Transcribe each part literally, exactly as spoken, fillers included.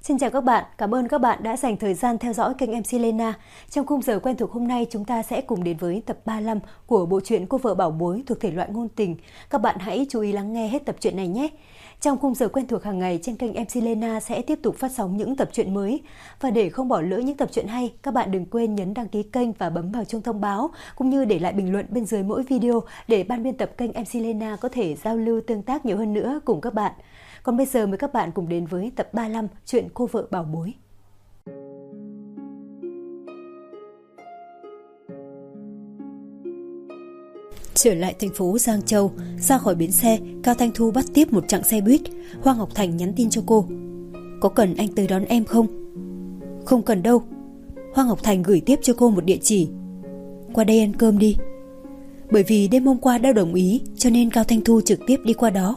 Xin chào các bạn, cảm ơn các bạn đã dành thời gian theo dõi kênh em xê Lena. Trong khung giờ quen thuộc hôm nay, chúng ta sẽ cùng đến với tập ba mươi lăm của bộ truyện Cô vợ bảo bối thuộc thể loại ngôn tình. Các bạn hãy chú ý lắng nghe hết tập truyện này nhé. Trong khung giờ quen thuộc hàng ngày trên kênh em xê Lena sẽ tiếp tục phát sóng những tập truyện mới. Và để không bỏ lỡ những tập truyện hay, các bạn đừng quên nhấn đăng ký kênh và bấm vào chuông thông báo, cũng như để lại bình luận bên dưới mỗi video để ban biên tập kênh em xê Lena có thể giao lưu tương tác nhiều hơn nữa cùng các bạn. Còn bây giờ mời các bạn cùng đến với tập ba mươi lăm chuyện Cô vợ bảo bối. Trở lại thành phố Giang Châu, ra khỏi bến xe, Cao Thanh Thu bắt tiếp một chặng xe buýt. Hoa Ngọc Thành nhắn tin cho cô: "Có cần anh tới đón em không?" "Không cần đâu." Hoa Ngọc Thành gửi tiếp cho cô một địa chỉ: "Qua đây ăn cơm đi." Bởi vì đêm hôm qua đã đồng ý, cho nên Cao Thanh Thu trực tiếp đi qua đó.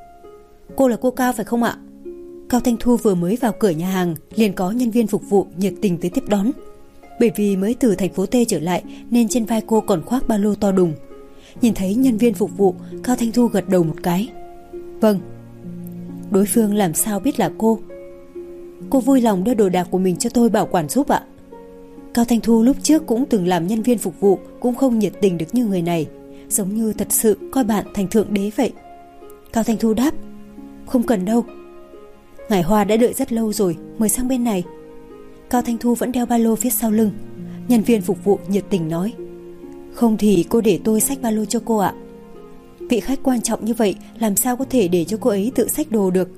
"Cô là cô Cao phải không ạ?" Cao Thanh Thu vừa mới vào cửa nhà hàng liền có nhân viên phục vụ nhiệt tình tới tiếp đón. Bởi vì mới từ thành phố T trở lại nên trên vai cô còn khoác ba lô to đùng. Nhìn thấy nhân viên phục vụ, Cao Thanh Thu gật đầu một cái: "Vâng." Đối phương làm sao biết là cô? "Cô vui lòng đưa đồ đạc của mình cho tôi bảo quản giúp ạ." Cao Thanh Thu lúc trước cũng từng làm nhân viên phục vụ, cũng không nhiệt tình được như người này, giống như thật sự coi bạn thành thượng đế vậy. Cao Thanh Thu đáp: "Không cần đâu." "Ngải Hoa đã đợi rất lâu rồi, mời sang bên này." Cao Thanh Thu vẫn đeo ba lô phía sau lưng. Nhân viên phục vụ nhiệt tình nói: "Không thì cô để tôi xách ba lô cho cô ạ." Vị khách quan trọng như vậy làm sao có thể để cho cô ấy tự xách đồ được.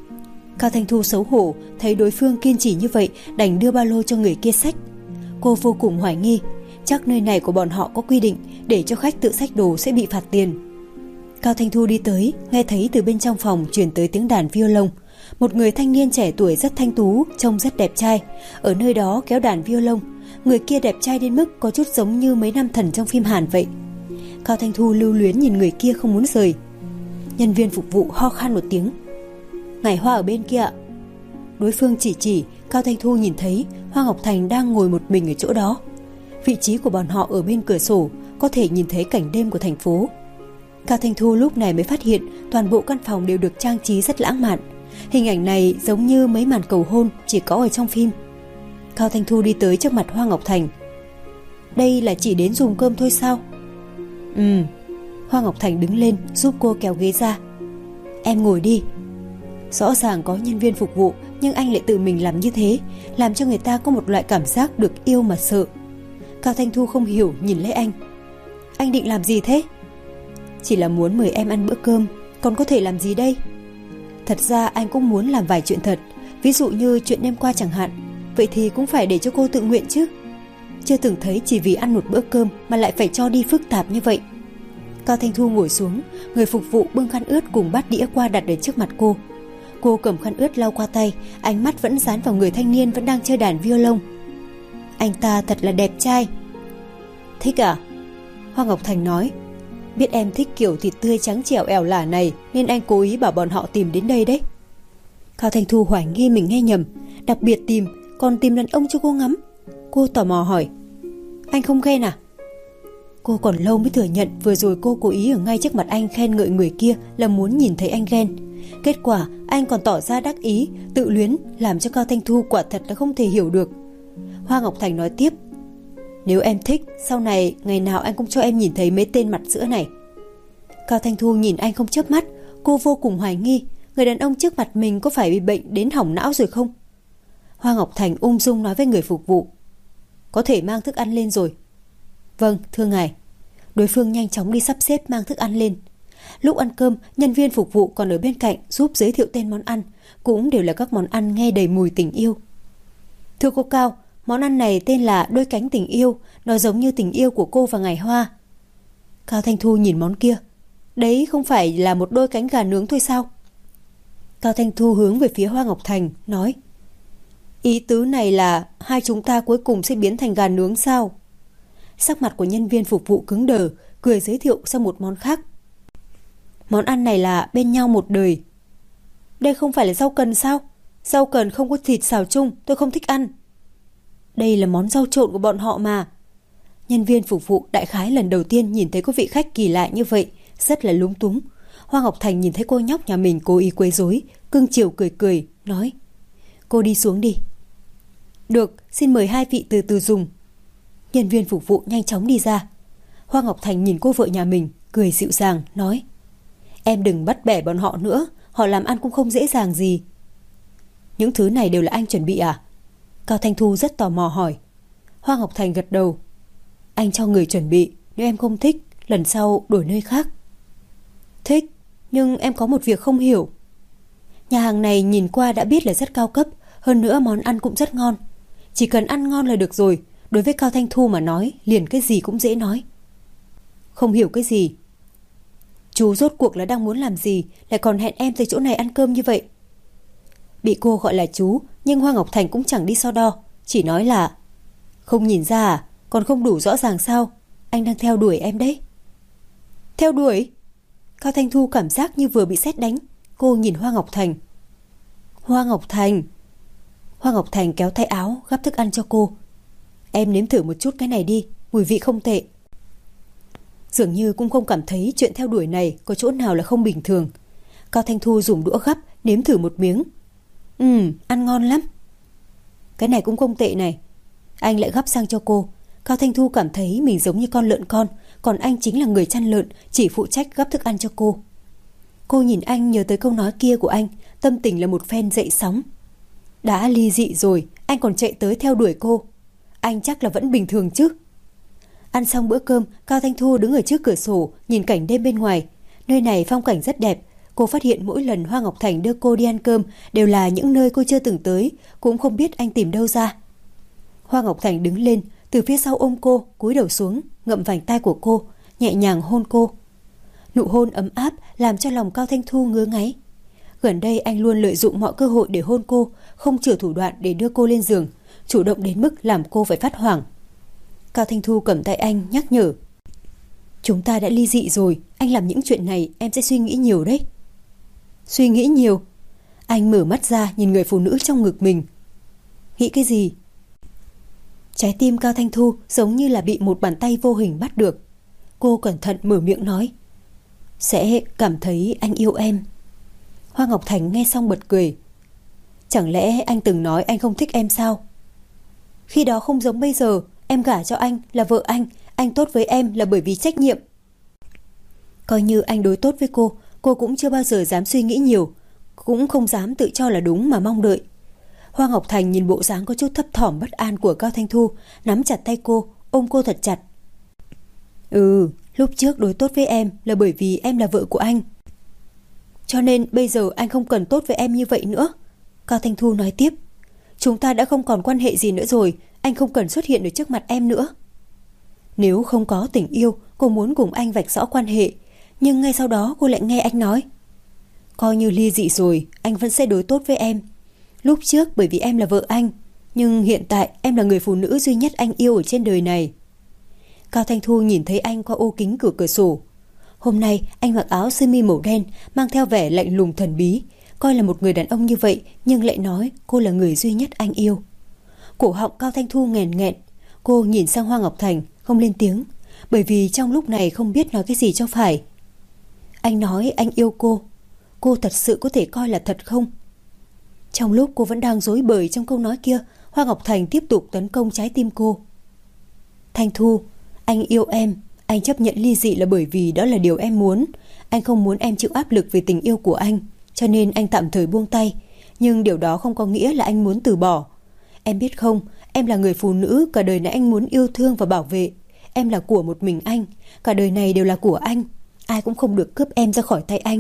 Cao Thanh Thu xấu hổ, thấy đối phương kiên trì như vậy đành đưa ba lô cho người kia xách. Cô vô cùng hoài nghi, chắc nơi này của bọn họ có quy định để cho khách tự xách đồ sẽ bị phạt tiền. Cao Thanh Thu đi tới, nghe thấy từ bên trong phòng truyền tới tiếng đàn violon. Một người thanh niên trẻ tuổi rất thanh tú, trông rất đẹp trai, ở nơi đó kéo đàn violon. Người kia đẹp trai đến mức có chút giống như mấy nam thần trong phim Hàn vậy. Cao Thanh Thu lưu luyến nhìn người kia không muốn rời. Nhân viên phục vụ ho khan một tiếng: "Ngải Hoa ở bên kia ạ." Đối phương chỉ chỉ, Cao Thanh Thu nhìn thấy Hoa Ngọc Thành đang ngồi một mình ở chỗ đó. Vị trí của bọn họ ở bên cửa sổ, có thể nhìn thấy cảnh đêm của thành phố. Cao Thanh Thu lúc này mới phát hiện toàn bộ căn phòng đều được trang trí rất lãng mạn. Hình ảnh này giống như mấy màn cầu hôn chỉ có ở trong phim. Cao Thanh Thu đi tới trước mặt Hoa Ngọc Thành: "Đây là chỉ đến dùng cơm thôi sao?" "Ừ." Hoa Ngọc Thành đứng lên giúp cô kéo ghế ra: "Em ngồi đi." Rõ ràng có nhân viên phục vụ, nhưng anh lại tự mình làm như thế, làm cho người ta có một loại cảm giác được yêu mà sợ. Cao Thanh Thu không hiểu nhìn lấy anh: "Anh định làm gì thế?" "Chỉ là muốn mời em ăn bữa cơm, còn có thể làm gì đây?" Thật ra anh cũng muốn làm vài chuyện thật, ví dụ như chuyện đêm qua chẳng hạn. Vậy thì cũng phải để cho cô tự nguyện chứ. Chưa từng thấy chỉ vì ăn một bữa cơm mà lại phải cho đi phức tạp như vậy. Cao Thanh Thu ngồi xuống, người phục vụ bưng khăn ướt cùng bát đĩa qua đặt ở trước mặt cô. Cô cầm khăn ướt lau qua tay, ánh mắt vẫn dán vào người thanh niên vẫn đang chơi đàn violon. Anh ta thật là đẹp trai. "Thích à?" Hoa Ngọc Thành nói: "Biết em thích kiểu thịt tươi trắng trẻo ẻo lả này nên anh cố ý bảo bọn họ tìm đến đây đấy." Cao Thanh Thu hoài nghi mình nghe nhầm, đặc biệt tìm, còn tìm đàn ông cho cô ngắm. Cô tò mò hỏi: "Anh không ghen à?" Cô còn lâu mới thừa nhận vừa rồi cô cố ý ở ngay trước mặt anh khen ngợi người kia là muốn nhìn thấy anh ghen. Kết quả anh còn tỏ ra đắc ý, tự luyến, làm cho Cao Thanh Thu quả thật là không thể hiểu được. Hoa Ngọc Thành nói tiếp: "Nếu em thích, sau này ngày nào anh cũng cho em nhìn thấy mấy tên mặt sữa này." Cao Thanh Thu nhìn anh không chớp mắt. Cô vô cùng hoài nghi người đàn ông trước mặt mình có phải bị bệnh đến hỏng não rồi không. Hoa Ngọc Thành ung dung nói với người phục vụ: "Có thể mang thức ăn lên rồi." "Vâng, thưa ngài." Đối phương nhanh chóng đi sắp xếp mang thức ăn lên. Lúc ăn cơm, nhân viên phục vụ còn ở bên cạnh giúp giới thiệu tên món ăn, cũng đều là các món ăn nghe đầy mùi tình yêu. "Thưa cô Cao, món ăn này tên là đôi cánh tình yêu, nó giống như tình yêu của cô và Ngải Hoa." Cao Thanh Thu nhìn món kia: "Đấy không phải là một đôi cánh gà nướng thôi sao?" Cao Thanh Thu hướng về phía Hoa Ngọc Thành nói: "Ý tứ này là hai chúng ta cuối cùng sẽ biến thành gà nướng sao?" Sắc mặt của nhân viên phục vụ cứng đờ, cười giới thiệu sang một món khác: "Món ăn này là bên nhau một đời." "Đây không phải là rau cần sao? Rau cần không có thịt xào chung, tôi không thích ăn." "Đây là món rau trộn của bọn họ mà." Nhân viên phục vụ đại khái lần đầu tiên nhìn thấy có vị khách kỳ lạ như vậy, rất là lúng túng. Hoa Ngọc Thành nhìn thấy cô nhóc nhà mình cố ý quấy rối, cưng chiều cười cười, nói: cô đi xuống đi. Được, xin mời hai vị từ từ dùng. Nhân viên phục vụ nhanh chóng đi ra. Hoa Ngọc Thành nhìn cô vợ nhà mình, cười dịu dàng, nói: Em đừng bắt bẻ bọn họ nữa, họ làm ăn cũng không dễ dàng gì. Những thứ này đều là anh chuẩn bị à? Cao Thanh Thu rất tò mò hỏi. Hoa Ngọc Thành gật đầu. Anh cho người chuẩn bị, nếu em không thích, lần sau đổi nơi khác. Thích, nhưng em có một việc không hiểu. Nhà hàng này nhìn qua đã biết là rất cao cấp, hơn nữa món ăn cũng rất ngon. Chỉ cần ăn ngon là được rồi, đối với Cao Thanh Thu mà nói, liền cái gì cũng dễ nói. Không hiểu cái gì? Chú rốt cuộc là đang muốn làm gì, lại còn hẹn em tới chỗ này ăn cơm như vậy? Bị cô gọi là chú, nhưng Hoa Ngọc Thành cũng chẳng đi so đo, chỉ nói là: Không nhìn ra à? Còn không đủ rõ ràng sao? Anh đang theo đuổi em đấy. Theo đuổi? Cao Thanh Thu cảm giác như vừa bị sét đánh. Cô nhìn Hoa Ngọc Thành. Hoa Ngọc Thành. Hoa Ngọc Thành kéo tay áo gắp thức ăn cho cô. Em nếm thử một chút cái này đi, mùi vị không tệ. Dường như cũng không cảm thấy chuyện theo đuổi này có chỗ nào là không bình thường. Cao Thanh Thu dùng đũa gắp, nếm thử một miếng. Ừm, ăn ngon lắm. Cái này cũng không tệ này. Anh lại gắp sang cho cô. Cao Thanh Thu cảm thấy mình giống như con lợn con, còn anh chính là người chăn lợn, chỉ phụ trách gắp thức ăn cho cô. Cô nhìn anh nhớ tới câu nói kia của anh, tâm tình là một phen dậy sóng. Đã ly dị rồi, anh còn chạy tới theo đuổi cô. Anh chắc là vẫn bình thường chứ. Ăn xong bữa cơm, Cao Thanh Thu đứng ở trước cửa sổ, nhìn cảnh đêm bên ngoài. Nơi này phong cảnh rất đẹp. Cô phát hiện mỗi lần Hoa Ngọc Thành đưa cô đi ăn cơm đều là những nơi cô chưa từng tới, cũng không biết anh tìm đâu ra. Hoa Ngọc Thành đứng lên, từ phía sau ôm cô, cúi đầu xuống, ngậm vành tai của cô, nhẹ nhàng hôn cô. Nụ hôn ấm áp làm cho lòng Cao Thanh Thu ngứa ngáy. Gần đây anh luôn lợi dụng mọi cơ hội để hôn cô, không chừa thủ đoạn để đưa cô lên giường, chủ động đến mức làm cô phải phát hoảng. Cao Thanh Thu cầm tay anh nhắc nhở: Chúng ta đã ly dị rồi, anh làm những chuyện này em sẽ suy nghĩ nhiều đấy. Suy nghĩ nhiều? Anh mở mắt ra nhìn người phụ nữ trong ngực mình. Nghĩ cái gì? Trái tim Cao Thanh Thu giống như là bị một bàn tay vô hình bắt được. Cô cẩn thận mở miệng nói: Sẽ cảm thấy anh yêu em. Hoa Ngọc Thành nghe xong bật cười. Chẳng lẽ anh từng nói anh không thích em sao? Khi đó không giống bây giờ, em gả cho anh là vợ anh, anh tốt với em là bởi vì trách nhiệm. Coi như anh đối tốt với cô, cô cũng chưa bao giờ dám suy nghĩ nhiều, cũng không dám tự cho là đúng mà mong đợi. Hoa Ngọc Thành nhìn bộ dáng có chút thấp thỏm bất an của Cao Thanh Thu, nắm chặt tay cô, ôm cô thật chặt. Ừ, lúc trước đối tốt với em là bởi vì em là vợ của anh. Cho nên bây giờ anh không cần tốt với em như vậy nữa. Cao Thanh Thu nói tiếp. Chúng ta đã không còn quan hệ gì nữa rồi, anh không cần xuất hiện ở trước mặt em nữa. Nếu không có tình yêu, cô muốn cùng anh vạch rõ quan hệ. Nhưng ngay sau đó cô lại nghe anh nói: Coi như ly dị rồi, anh vẫn sẽ đối tốt với em. Lúc trước bởi vì em là vợ anh, nhưng hiện tại em là người phụ nữ duy nhất anh yêu ở trên đời này. Cao Thanh Thu nhìn thấy anh qua ô kính cửa cửa sổ. Hôm nay anh mặc áo sơ mi màu đen, mang theo vẻ lạnh lùng thần bí, coi là một người đàn ông như vậy, nhưng lại nói cô là người duy nhất anh yêu. Cổ họng Cao Thanh Thu nghẹn nghẹn. Cô nhìn sang Hoa Ngọc Thành, không lên tiếng, bởi vì trong lúc này không biết nói cái gì cho phải. Anh nói anh yêu cô, cô thật sự có thể coi là thật không? Trong lúc cô vẫn đang rối bời trong câu nói kia, Hoa Ngọc Thành tiếp tục tấn công trái tim cô. Thanh Thu, anh yêu em, anh chấp nhận ly dị là bởi vì đó là điều em muốn. Anh không muốn em chịu áp lực về tình yêu của anh, cho nên anh tạm thời buông tay. Nhưng điều đó không có nghĩa là anh muốn từ bỏ. Em biết không, em là người phụ nữ cả đời này anh muốn yêu thương và bảo vệ. Em là của một mình anh, cả đời này đều là của anh. Ai cũng không được cướp em ra khỏi tay anh.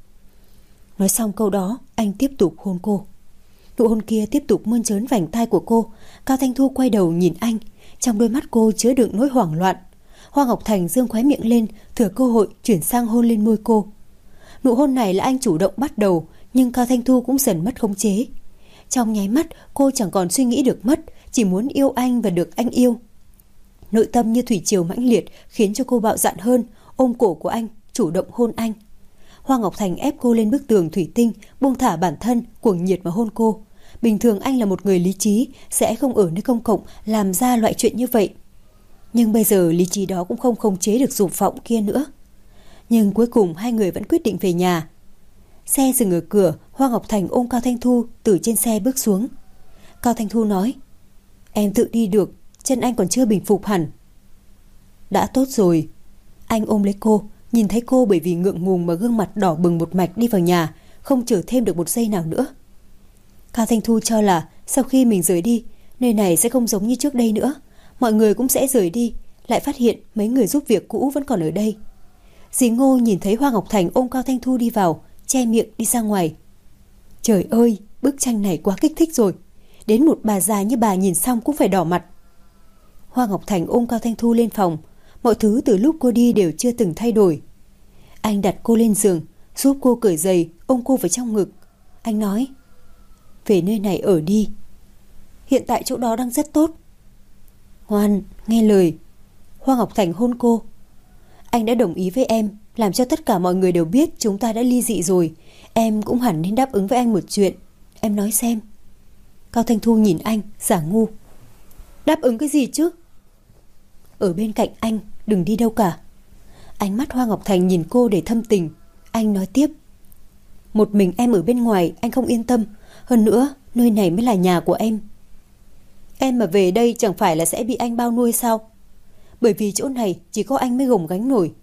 Nói xong câu đó, anh tiếp tục hôn cô. Nụ hôn kia tiếp tục mơn trớn vành tai của cô. Cao Thanh Thu quay đầu nhìn anh, trong đôi mắt cô chứa đựng nỗi hoảng loạn. Hoa Ngọc Thành giương khóe miệng lên, thừa cơ hội chuyển sang hôn lên môi cô. Nụ hôn này là anh chủ động bắt đầu, nhưng Cao Thanh Thu cũng dần mất khống chế. Trong nháy mắt, cô chẳng còn suy nghĩ được mất, chỉ muốn yêu anh và được anh yêu. Nội tâm như thủy triều mãnh liệt khiến cho cô bạo dạn hơn, ôm cổ của anh, chủ động hôn anh. Hoa Ngọc Thành ép cô lên bức tường thủy tinh, buông thả bản thân, cuồng nhiệt mà hôn cô. Bình thường anh là một người lý trí, sẽ không ở nơi công cộng làm ra loại chuyện như vậy. Nhưng bây giờ lý trí đó cũng không khống chế được dục vọng kia nữa. Nhưng cuối cùng hai người vẫn quyết định về nhà. Xe dừng ở cửa, Hoa Ngọc Thành ôm Cao Thanh Thu từ trên xe bước xuống. Cao Thanh Thu nói: Em tự đi được, chân anh còn chưa bình phục hẳn. Đã tốt rồi. Anh ôm lấy cô, nhìn thấy cô bởi vì ngượng ngùng mà gương mặt đỏ bừng một mạch đi vào nhà, không chờ thêm được một giây nào nữa. Cao Thanh Thu cho là sau khi mình rời đi, nơi này sẽ không giống như trước đây nữa, mọi người cũng sẽ rời đi, lại phát hiện mấy người giúp việc cũ vẫn còn ở đây. Dì Ngô nhìn thấy Hoa Ngọc Thành ôm Cao Thanh Thu đi vào, che miệng đi ra ngoài. Trời ơi, bức tranh này quá kích thích rồi, đến một bà già như bà nhìn xong cũng phải đỏ mặt. Hoa Ngọc Thành ôm Cao Thanh Thu lên phòng, mọi thứ từ lúc cô đi đều chưa từng thay đổi. Anh đặt cô lên giường, giúp cô cởi giày, ôm cô vào trong ngực. Anh nói: Về nơi này ở đi, hiện tại chỗ đó đang rất tốt. Ngoan, nghe lời. Hoa Ngọc Thành hôn cô. Anh đã đồng ý với em, làm cho tất cả mọi người đều biết chúng ta đã ly dị rồi. Em cũng hẳn nên đáp ứng với anh một chuyện. Em nói xem. Cao Thanh Thu nhìn anh, giả ngu. Đáp ứng cái gì chứ? Ở bên cạnh anh, đừng đi đâu cả. Ánh mắt Hoa Ngọc Thành nhìn cô để thâm tình. Anh nói tiếp: Một mình em ở bên ngoài, anh không yên tâm. Hơn nữa, nơi này mới là nhà của em. Em mà về đây chẳng phải là sẽ bị anh bao nuôi sao? Bởi vì chỗ này chỉ có anh mới gồng gánh nổi.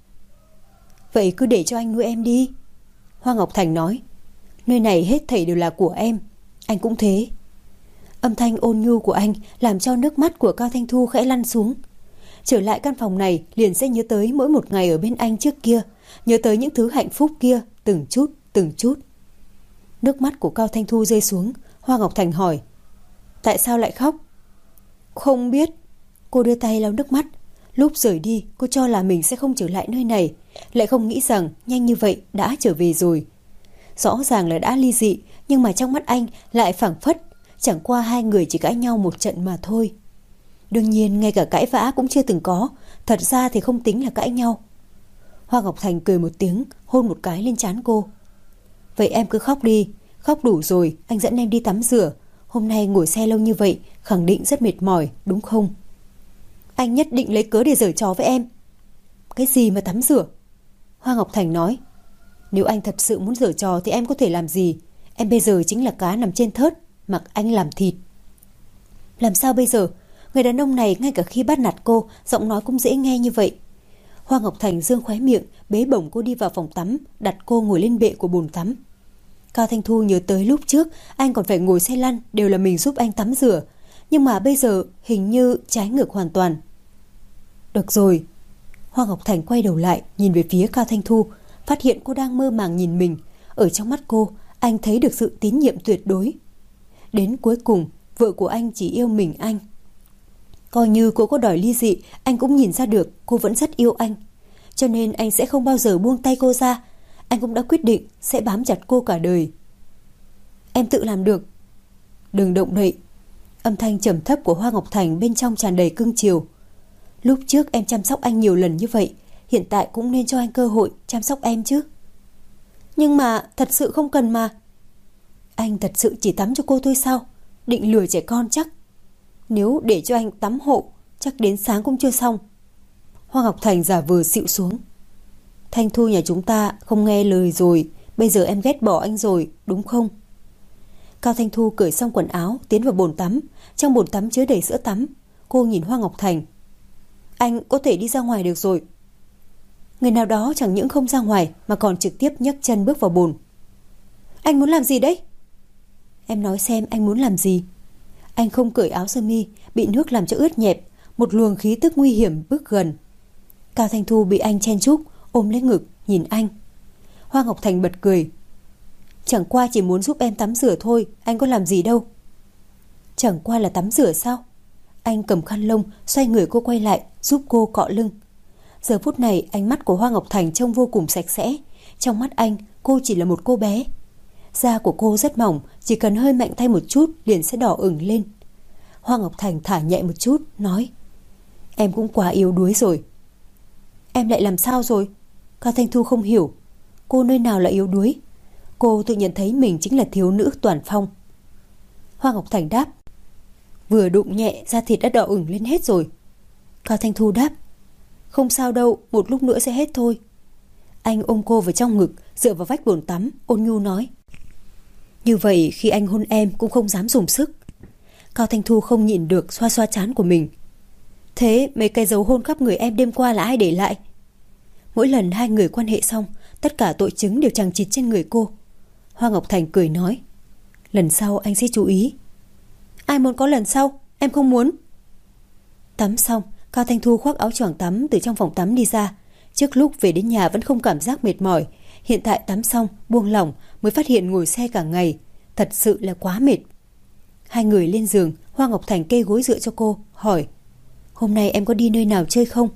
Vậy cứ để cho anh nuôi em đi. Hoa Ngọc Thành nói: Nơi này hết thảy đều là của em. Anh cũng thế. Âm thanh ôn nhu của anh làm cho nước mắt của Cao Thanh Thu khẽ lăn xuống. Trở lại căn phòng này liền sẽ nhớ tới mỗi một ngày ở bên anh trước kia, nhớ tới những thứ hạnh phúc kia, từng chút, từng chút. Nước mắt của Cao Thanh Thu rơi xuống. Hoa Ngọc Thành hỏi: Tại sao lại khóc? Không biết. Cô đưa tay lau nước mắt. Lúc rời đi cô cho là mình sẽ không trở lại nơi này, lại không nghĩ rằng nhanh như vậy đã trở về rồi. Rõ ràng là đã ly dị, nhưng mà trong mắt anh lại phảng phất chẳng qua hai người chỉ cãi nhau một trận mà thôi. Đương nhiên ngay cả cãi vã cũng chưa từng có, thật ra thì không tính là cãi nhau. Hoa Ngọc Thành cười một tiếng, hôn một cái lên trán cô. Vậy em cứ khóc đi, khóc đủ rồi anh dẫn em đi tắm rửa. Hôm nay ngồi xe lâu như vậy khẳng định rất mệt mỏi, đúng không? Anh nhất định lấy cớ để giở trò với em. Cái gì mà tắm rửa? Hoa Ngọc Thành nói: Nếu anh thật sự muốn giở trò thì em có thể làm gì? Em bây giờ chính là cá nằm trên thớt, mặc anh làm thịt. Làm sao bây giờ? Người đàn ông này ngay cả khi bắt nạt cô, giọng nói cũng dễ nghe như vậy. Hoa Ngọc Thành dương khóe miệng, bế bổng cô đi vào phòng tắm, đặt cô ngồi lên bệ của bồn tắm. Cao Thanh Thu nhớ tới lúc trước anh còn phải ngồi xe lăn, đều là mình giúp anh tắm rửa, nhưng mà bây giờ hình như trái ngược hoàn toàn. Được rồi. Hoa Ngọc Thành quay đầu lại nhìn về phía Cao Thanh Thu, phát hiện cô đang mơ màng nhìn mình. Ở trong mắt cô, anh thấy được sự tín nhiệm tuyệt đối. Đến cuối cùng, vợ của anh chỉ yêu mình anh. Coi như cô có đòi ly dị, anh cũng nhìn ra được cô vẫn rất yêu anh. Cho nên anh sẽ không bao giờ buông tay cô ra. Anh cũng đã quyết định sẽ bám chặt cô cả đời. Em tự làm được. Đừng động đậy. Âm thanh trầm thấp của Hoa Ngọc Thành bên trong tràn đầy cưng chiều. Lúc trước em chăm sóc anh nhiều lần như vậy, hiện tại cũng nên cho anh cơ hội chăm sóc em chứ. Nhưng mà thật sự không cần mà. Anh thật sự chỉ tắm cho cô thôi sao? Định lừa trẻ con chắc. Nếu để cho anh tắm hộ, chắc đến sáng cũng chưa xong. Hoa Ngọc Thành giả vờ xịu xuống. Thanh Thu nhà chúng ta không nghe lời rồi, bây giờ em ghét bỏ anh rồi, đúng không? Cao Thanh Thu cởi xong quần áo, tiến vào bồn tắm. Trong bồn tắm chứa đầy sữa tắm. Cô nhìn Hoa Ngọc Thành. Anh có thể đi ra ngoài được rồi. Người nào đó chẳng những không ra ngoài mà còn trực tiếp nhấc chân bước vào bồn. Anh muốn làm gì đấy? Em nói xem anh muốn làm gì? Anh không cởi áo sơ mi, bị nước làm cho ướt nhẹp, một luồng khí tức nguy hiểm bước gần. Cao Thanh Thu bị anh chen chúc, ôm lấy ngực, nhìn anh. Hoa Ngọc Thành bật cười. Chẳng qua chỉ muốn giúp em tắm rửa thôi, anh có làm gì đâu. Chẳng qua là tắm rửa sao? Anh cầm khăn lông, xoay người cô quay lại, giúp cô cọ lưng. Giờ phút này ánh mắt của Hoa Ngọc Thành trông vô cùng sạch sẽ. Trong mắt anh, cô chỉ là một cô bé. Da của cô rất mỏng, chỉ cần hơi mạnh tay một chút liền sẽ đỏ ửng lên. Hoa Ngọc Thành thả nhẹ một chút, nói: Em cũng quá yếu đuối rồi. Em lại làm sao rồi? Cao Thanh Thu không hiểu. Cô nơi nào là yếu đuối? Cô tự nhận thấy mình chính là thiếu nữ toàn phong. Hoa Ngọc Thành đáp: Vừa đụng nhẹ, da thịt đã đỏ ửng lên hết rồi. Cao Thanh Thu đáp: Không sao đâu, một lúc nữa sẽ hết thôi. Anh ôm cô vào trong ngực, dựa vào vách bồn tắm, ôn nhu nói. Như vậy khi anh hôn em cũng không dám dùng sức. Cao Thanh Thu không nhịn được xoa xoa trán của mình. Thế mấy cái dấu hôn khắp người em đêm qua là ai để lại? Mỗi lần hai người quan hệ xong, tất cả tội chứng đều chằng chịt trên người cô. Hoa Ngọc Thành cười nói. Lần sau anh sẽ chú ý. Ai muốn có lần sau? Em không muốn. Tắm xong, Cao Thanh Thu khoác áo choàng tắm từ trong phòng tắm đi ra. Trước lúc về đến nhà vẫn không cảm giác mệt mỏi. Hiện tại tắm xong, buông lỏng mới phát hiện ngồi xe cả ngày. Thật sự là quá mệt. Hai người lên giường, Hoa Ngọc Thành kê gối dựa cho cô, hỏi. Hôm nay em có đi nơi nào chơi không?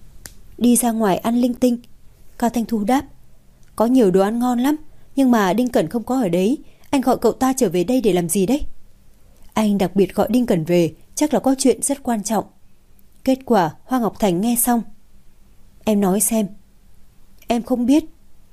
Đi ra ngoài ăn linh tinh. Cao Thanh Thu đáp. Có nhiều đồ ăn ngon lắm, nhưng mà Đinh Cẩn không có ở đấy. Anh gọi cậu ta trở về đây để làm gì đấy? Anh đặc biệt gọi Đinh Cẩn về, chắc là có chuyện rất quan trọng. Kết quả Hoa Ngọc Thành nghe xong. Em nói xem. Em không biết.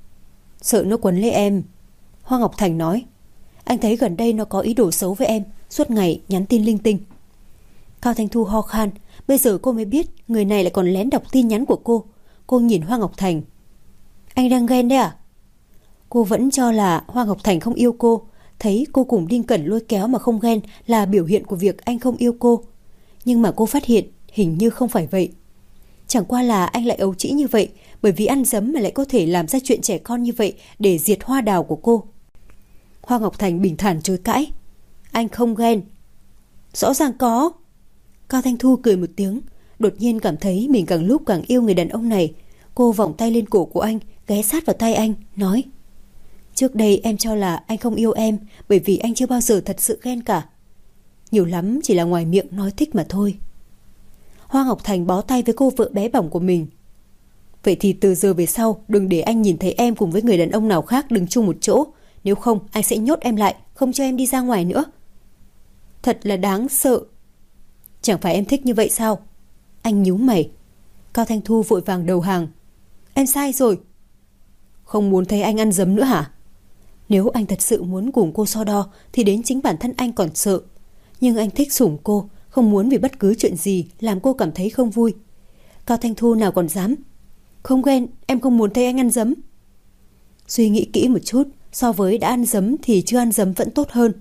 Sợ nó quấn lấy em. Hoa Ngọc Thành nói. Anh thấy gần đây nó có ý đồ xấu với em, suốt ngày nhắn tin linh tinh. Cao Thanh Thu ho khan. Bây giờ cô mới biết người này lại còn lén đọc tin nhắn của cô. Cô nhìn Hoa Ngọc Thành. Anh đang ghen đấy à? Cô vẫn cho là Hoa Ngọc Thành không yêu cô. Thấy cô cùng Đinh Cẩn lôi kéo mà không ghen là biểu hiện của việc anh không yêu cô. Nhưng mà cô phát hiện hình như không phải vậy. Chẳng qua là anh lại ấu trĩ như vậy, bởi vì ăn dấm mà lại có thể làm ra chuyện trẻ con như vậy để diệt hoa đào của cô. Hoa Ngọc Thành bình thản chối cãi. Anh không ghen. Rõ ràng có. Cao Thanh Thu cười một tiếng, đột nhiên cảm thấy mình càng lúc càng yêu người đàn ông này. Cô vòng tay lên cổ của anh, ghé sát vào tay anh, nói. Trước đây em cho là anh không yêu em, bởi vì anh chưa bao giờ thật sự ghen cả. Nhiều lắm chỉ là ngoài miệng nói thích mà thôi. Hoa Ngọc Thành bó tay với cô vợ bé bỏng của mình. Vậy thì từ giờ về sau, đừng để anh nhìn thấy em cùng với người đàn ông nào khác đứng chung một chỗ. Nếu không anh sẽ nhốt em lại, không cho em đi ra ngoài nữa. Thật là đáng sợ. Chẳng phải em thích như vậy sao? Anh nhíu mày. Cao Thanh Thu vội vàng đầu hàng. Em sai rồi. Không muốn thấy anh ăn dấm nữa hả? Nếu anh thật sự muốn cùng cô so đo thì đến chính bản thân anh còn sợ. Nhưng anh thích sủng cô, không muốn vì bất cứ chuyện gì làm cô cảm thấy không vui. Cao Thanh Thu nào còn dám. Không ghen, em không muốn thấy anh ăn dấm. Suy nghĩ kỹ một chút, so với đã ăn dấm thì chưa ăn dấm vẫn tốt hơn.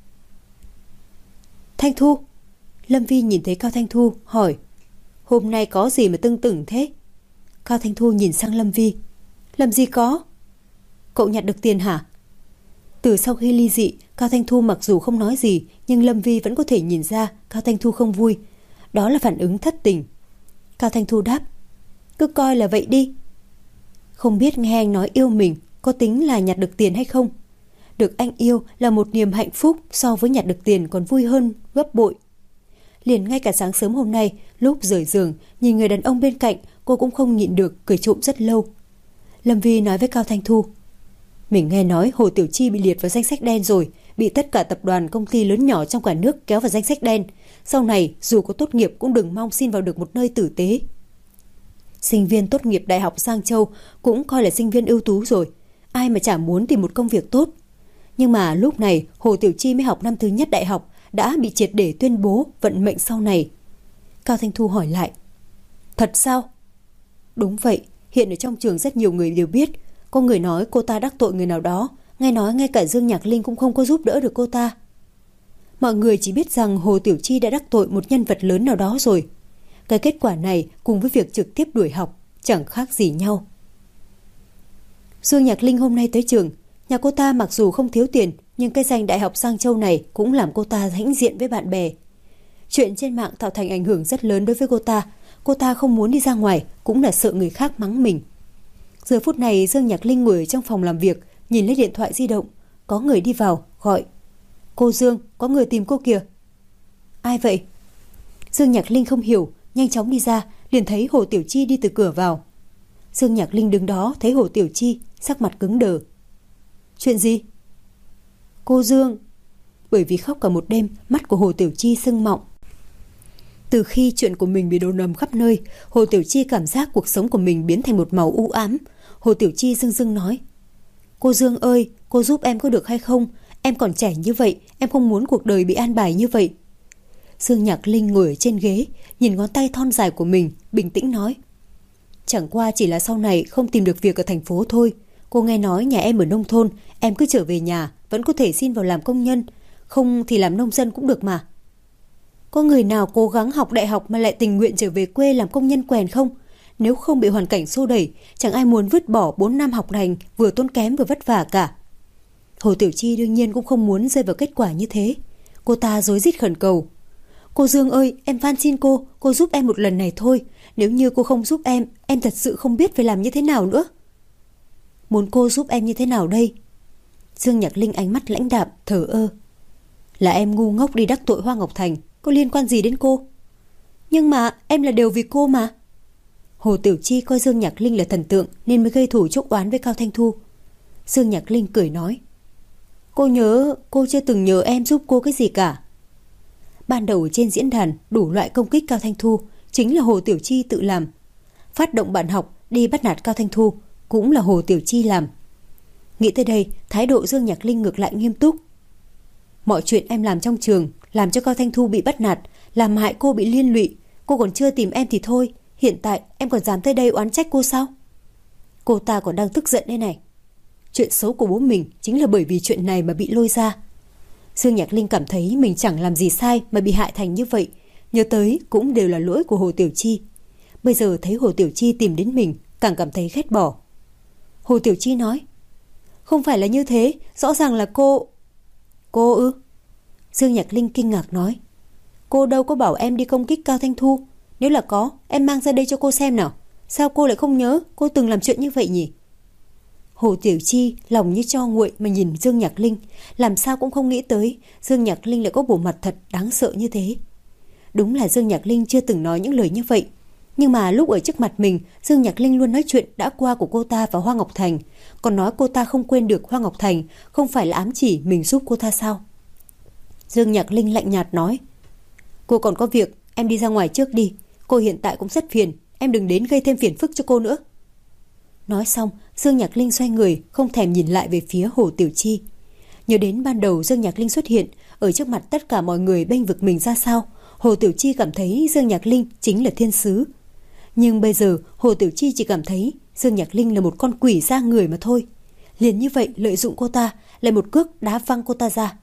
Thanh Thu. Lâm Vi nhìn thấy Cao Thanh Thu, hỏi. Hôm nay có gì mà tưng tửng thế? Cao Thanh Thu nhìn sang Lâm Vi. Làm gì có? Cậu nhặt được tiền hả? Từ sau khi ly dị, Cao Thanh Thu mặc dù không nói gì, nhưng Lâm Vi vẫn có thể nhìn ra Cao Thanh Thu không vui. Đó là phản ứng thất tình. Cao Thanh Thu đáp. Cứ coi là vậy đi. Không biết nghe anh nói yêu mình có tính là nhặt được tiền hay không? Được anh yêu là một niềm hạnh phúc, so với nhặt được tiền còn vui hơn gấp bội. Liền ngay cả sáng sớm hôm nay, lúc rời giường, nhìn người đàn ông bên cạnh, cô cũng không nhịn được cười trộm rất lâu. Lâm Vi nói với Cao Thanh Thu. Mình nghe nói Hồ Tiểu Chi bị liệt vào danh sách đen rồi, bị tất cả tập đoàn công ty lớn nhỏ trong cả nước kéo vào danh sách đen. Sau này dù có tốt nghiệp cũng đừng mong xin vào được một nơi tử tế. Sinh viên tốt nghiệp Đại học Giang Châu cũng coi là sinh viên ưu tú rồi, ai mà chả muốn tìm một công việc tốt. Nhưng mà lúc này Hồ Tiểu Chi mới học năm thứ nhất đại học đã bị triệt để tuyên bố vận mệnh sau này. Cao Thanh Thu hỏi lại. Thật sao? Đúng vậy, hiện ở trong trường rất nhiều người đều biết. Có người nói cô ta đắc tội người nào đó, nghe nói ngay cả Dương Nhạc Linh cũng không có giúp đỡ được cô ta. Mọi người chỉ biết rằng Hồ Tiểu Chi đã đắc tội một nhân vật lớn nào đó rồi. Cái kết quả này cùng với việc trực tiếp đuổi học chẳng khác gì nhau. Dương Nhạc Linh hôm nay tới trường, nhà cô ta mặc dù không thiếu tiền, nhưng cái danh Đại học Giang Châu này cũng làm cô ta hãnh diện với bạn bè. Chuyện trên mạng tạo thành ảnh hưởng rất lớn đối với cô ta. Cô ta không muốn đi ra ngoài, cũng là sợ người khác mắng mình. Giờ phút này Dương Nhạc Linh ngồi trong phòng làm việc, nhìn lấy điện thoại di động. Có người đi vào, gọi. Cô Dương, có người tìm cô kìa. Ai vậy? Dương Nhạc Linh không hiểu, nhanh chóng đi ra, liền thấy Hồ Tiểu Chi đi từ cửa vào. Dương Nhạc Linh đứng đó thấy Hồ Tiểu Chi, sắc mặt cứng đờ. Chuyện gì? Cô Dương. Bởi vì khóc cả một đêm, mắt của Hồ Tiểu Chi sưng mọng. Từ khi chuyện của mình bị đồn ầm khắp nơi, Hồ Tiểu Chi cảm giác cuộc sống của mình biến thành một màu u ám. Hồ Tiểu Chi rưng rưng nói. Cô Dương ơi, cô giúp em có được hay không? Em còn trẻ như vậy, em không muốn cuộc đời bị an bài như vậy. Dương Nhạc Linh ngồi ở trên ghế, nhìn ngón tay thon dài của mình, bình tĩnh nói. chẳng qua chỉ là sau này không tìm được việc ở thành phố thôi. Cô nghe nói nhà em ở nông thôn, em cứ trở về nhà, vẫn có thể xin vào làm công nhân, không thì làm nông dân cũng được mà. Có người nào cố gắng học đại học mà lại tình nguyện trở về quê làm công nhân quèn không? Nếu không bị hoàn cảnh xô đẩy, chẳng ai muốn vứt bỏ bốn năm học hành vừa tốn kém vừa vất vả cả. Hồ Tiểu Chi đương nhiên cũng không muốn rơi vào kết quả như thế. Cô ta rối rít khẩn cầu. Cô Dương ơi, em van xin cô, cô giúp em một lần này thôi. Nếu như cô không giúp em, em thật sự không biết phải làm như thế nào nữa. Muốn cô giúp em như thế nào đây? Dương Nhạc Linh ánh mắt lãnh đạm, thờ ơ. Là em ngu ngốc đi đắc tội Hoa Ngọc Thành, có liên quan gì đến cô? Nhưng mà em là đều vì cô mà. Hồ Tiểu Chi coi Dương Nhạc Linh là thần tượng nên mới gây thủ chuốc oán với Cao Thanh Thu. Dương Nhạc Linh cười nói. Cô nhớ, cô chưa từng nhờ em giúp cô cái gì cả. Ban đầu trên diễn đàn đủ loại công kích Cao Thanh Thu chính là Hồ Tiểu Chi tự làm. Phát động bạn học đi bắt nạt Cao Thanh Thu cũng là Hồ Tiểu Chi làm. Nghĩ tới đây, thái độ Dương Nhạc Linh ngược lại nghiêm túc. Mọi chuyện em làm trong trường, làm cho Cao Thanh Thu bị bắt nạt, làm hại cô bị liên lụy, cô còn chưa tìm em thì thôi, hiện tại em còn dám tới đây oán trách cô sao? Cô ta còn đang tức giận đây này. Chuyện xấu của bố mình chính là bởi vì chuyện này mà bị lôi ra. Dương Nhạc Linh cảm thấy mình chẳng làm gì sai mà bị hại thành như vậy, nhớ tới cũng đều là lỗi của Hồ Tiểu Chi. Bây giờ thấy Hồ Tiểu Chi tìm đến mình, càng cảm thấy ghét bỏ. Hồ Tiểu Chi nói. Không phải là như thế, rõ ràng là cô... Cô ư? Dương Nhạc Linh kinh ngạc nói. Cô đâu có bảo em đi công kích Cao Thanh Thu. Nếu là có, em mang ra đây cho cô xem nào. Sao cô lại không nhớ cô từng làm chuyện như vậy nhỉ? Hồ Tiểu Chi lòng như tro nguội mà nhìn Dương Nhạc Linh, làm sao cũng không nghĩ tới Dương Nhạc Linh lại có bộ mặt thật đáng sợ như thế. Đúng là Dương Nhạc Linh chưa từng nói những lời như vậy, nhưng mà lúc ở trước mặt mình, Dương Nhạc Linh luôn nói chuyện đã qua của cô ta và Hoa Ngọc Thành, còn nói cô ta không quên được Hoa Ngọc Thành, không phải là ám chỉ mình giúp cô ta sao? Dương Nhạc Linh lạnh nhạt nói. Cô còn có việc, em đi ra ngoài trước đi. Cô hiện tại cũng rất phiền, em đừng đến gây thêm phiền phức cho cô nữa. Nói xong, Dương Nhạc Linh xoay người, không thèm nhìn lại về phía Hồ Tiểu Chi. Nhớ đến ban đầu Dương Nhạc Linh xuất hiện, ở trước mặt tất cả mọi người bênh vực mình ra sao, Hồ Tiểu Chi cảm thấy Dương Nhạc Linh chính là thiên sứ. Nhưng bây giờ Hồ Tiểu Chi chỉ cảm thấy Dương Nhạc Linh là một con quỷ da người mà thôi. Liền như vậy lợi dụng cô ta, lại một cước đá văng cô ta ra.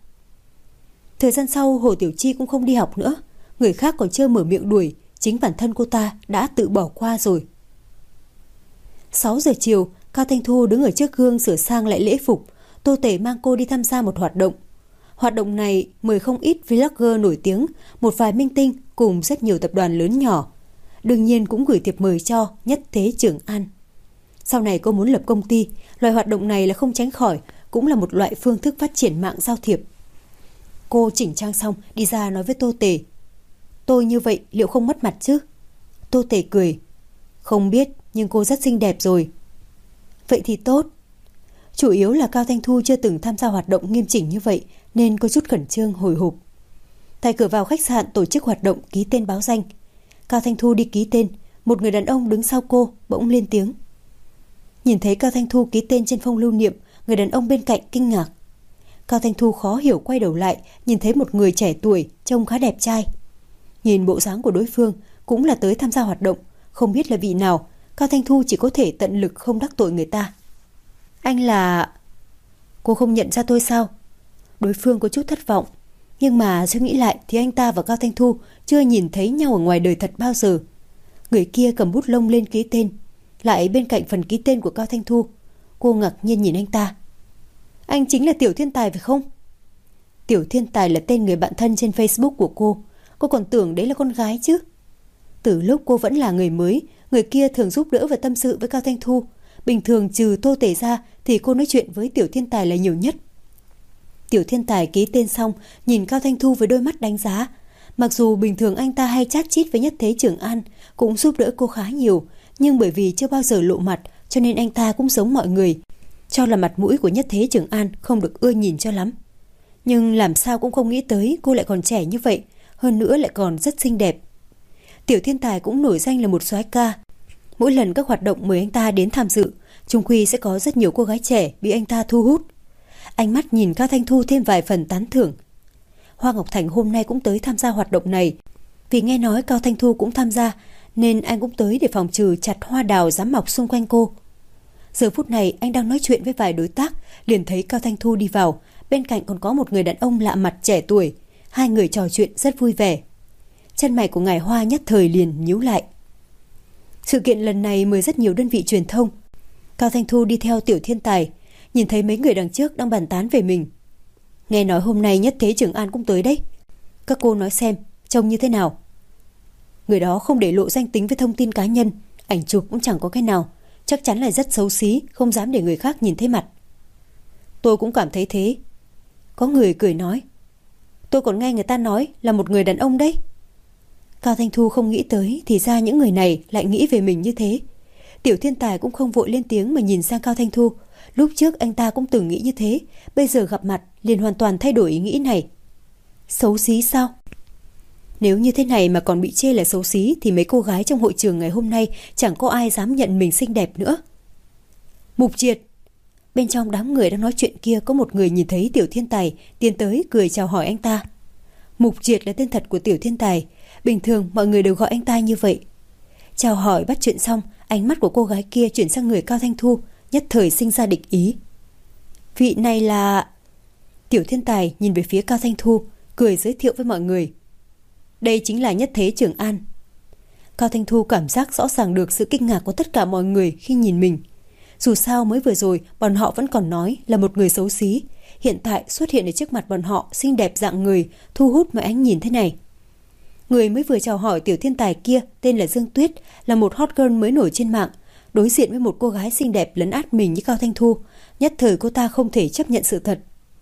Thời gian sau Hồ Tiểu Chi cũng không đi học nữa, người khác còn chưa mở miệng đuổi, chính bản thân cô ta đã tự bỏ qua rồi. sáu giờ chiều, Cao Thanh Thu đứng ở trước gương sửa sang lại lễ phục. Tô Tể mang cô đi tham gia một hoạt động. Hoạt động này mời không ít vlogger nổi tiếng, một vài minh tinh cùng rất nhiều tập đoàn lớn nhỏ. Đương nhiên cũng gửi thiệp mời cho Nhất Thế Trường An. Sau này cô muốn lập công ty, loại hoạt động này là không tránh khỏi, cũng là một loại phương thức phát triển mạng giao thiệp. Cô chỉnh trang xong đi ra nói với Tô Tể. Tôi như vậy liệu không mất mặt chứ? Tô Tể cười. Không biết, nhưng cô rất xinh đẹp rồi. Vậy thì tốt. Chủ yếu là Cao Thanh Thu chưa từng tham gia hoạt động nghiêm chỉnh như vậy nên có chút khẩn trương hồi hộp. Tại cửa vào khách sạn tổ chức hoạt động ký tên báo danh. Cao Thanh Thu đi ký tên, một người đàn ông đứng sau cô bỗng lên tiếng. Nhìn thấy Cao Thanh Thu ký tên trên phong lưu niệm, người đàn ông bên cạnh kinh ngạc. Cao Thanh Thu khó hiểu quay đầu lại, nhìn thấy một người trẻ tuổi trông khá đẹp trai. Nhìn bộ dáng của đối phương cũng là tới tham gia hoạt động, không biết là vị nào, Cao Thanh Thu chỉ có thể tận lực không đắc tội người ta. Anh là... Cô không nhận ra tôi sao? Đối phương có chút thất vọng, nhưng mà suy nghĩ lại thì anh ta và Cao Thanh Thu chưa nhìn thấy nhau ở ngoài đời thật bao giờ. Người kia cầm bút lông lên ký tên, lại bên cạnh phần ký tên của Cao Thanh Thu. Cô ngạc nhiên nhìn anh ta. Anh chính là Tiểu Thiên Tài phải không? Tiểu Thiên Tài là tên người bạn thân trên Facebook của cô. Cô còn tưởng đấy là con gái chứ. Từ lúc cô vẫn là người mới, người kia thường giúp đỡ và tâm sự với Cao Thanh Thu. Bình thường trừ Tô Tể ra thì cô nói chuyện với Tiểu Thiên Tài là nhiều nhất. Tiểu Thiên Tài ký tên xong, nhìn Cao Thanh Thu với đôi mắt đánh giá. Mặc dù bình thường anh ta hay chat chít với Nhất Thế Trường An, cũng giúp đỡ cô khá nhiều, nhưng bởi vì chưa bao giờ lộ mặt cho nên anh ta cũng giống mọi người, cho là mặt mũi của Nhất Thế Trường An không được ưa nhìn cho lắm. Nhưng làm sao cũng không nghĩ tới cô lại còn trẻ như vậy, hơn nữa lại còn rất xinh đẹp. Tiểu Thiên Tài cũng nổi danh là một soái ca. Mỗi lần các hoạt động mời anh ta đến tham dự, chung quy sẽ có rất nhiều cô gái trẻ bị anh ta thu hút. Ánh mắt nhìn Cao Thanh Thu thêm vài phần tán thưởng. Hoa Ngọc Thành hôm nay cũng tới tham gia hoạt động này. Vì nghe nói Cao Thanh Thu cũng tham gia nên anh cũng tới để phòng trừ chặt hoa đào dám mọc xung quanh cô. Giờ phút này anh đang nói chuyện với vài đối tác, liền thấy Cao Thanh Thu đi vào, bên cạnh còn có một người đàn ông lạ mặt trẻ tuổi. Hai người trò chuyện rất vui vẻ. Chân mày của ngài Hoa nhất thời liền nhíu lại. Sự kiện lần này mời rất nhiều đơn vị truyền thông. Cao Thanh Thu đi theo Tiểu Thiên Tài, nhìn thấy mấy người đằng trước đang bàn tán về mình. Nghe nói hôm nay Nhất Thế Trường An cũng tới đấy. Các cô nói xem, trông như thế nào? Người đó không để lộ danh tính với thông tin cá nhân, ảnh chụp cũng chẳng có cái nào, chắc chắn là rất xấu xí, không dám để người khác nhìn thấy mặt. Tôi cũng cảm thấy thế. Có người cười nói. Tôi còn nghe người ta nói là một người đàn ông đấy. Cao Thanh Thu không nghĩ tới thì ra những người này lại nghĩ về mình như thế. Tiểu Thiên Tài cũng không vội lên tiếng mà nhìn sang Cao Thanh Thu. Lúc trước anh ta cũng từng nghĩ như thế, bây giờ gặp mặt liền hoàn toàn thay đổi ý nghĩ này. Xấu xí sao? Nếu như thế này mà còn bị chê là xấu xí thì mấy cô gái trong hội trường ngày hôm nay chẳng có ai dám nhận mình xinh đẹp nữa. Mục Triệt. Bên trong đám người đang nói chuyện kia có một người nhìn thấy Tiểu Thiên Tài tiến tới cười chào hỏi anh ta. Mục Triệt là tên thật của Tiểu Thiên Tài, bình thường mọi người đều gọi anh ta như vậy. Chào hỏi bắt chuyện xong, ánh mắt của cô gái kia chuyển sang người Cao Thanh Thu, nhất thời sinh ra địch ý. Vị này là... Tiểu Thiên Tài nhìn về phía Cao Thanh Thu, cười giới thiệu với mọi người. Đây chính là Nhất Thế Trường An. Cao Thanh Thu cảm giác rõ ràng được sự kinh ngạc của tất cả mọi người khi nhìn mình. Dù sao mới vừa rồi bọn họ vẫn còn nói là một người xấu xí, hiện tại xuất hiện ở trước mặt bọn họ xinh đẹp dạng người, thu hút mọi ánh nhìn thế này. Người mới vừa chào hỏi Tiểu Thiên Tài kia tên là Dương Tuyết, là một hot girl mới nổi trên mạng. Đối diện với một cô gái xinh đẹp lấn át mình như Cao Thanh Thu, nhất thời cô ta không thể chấp nhận sự thật.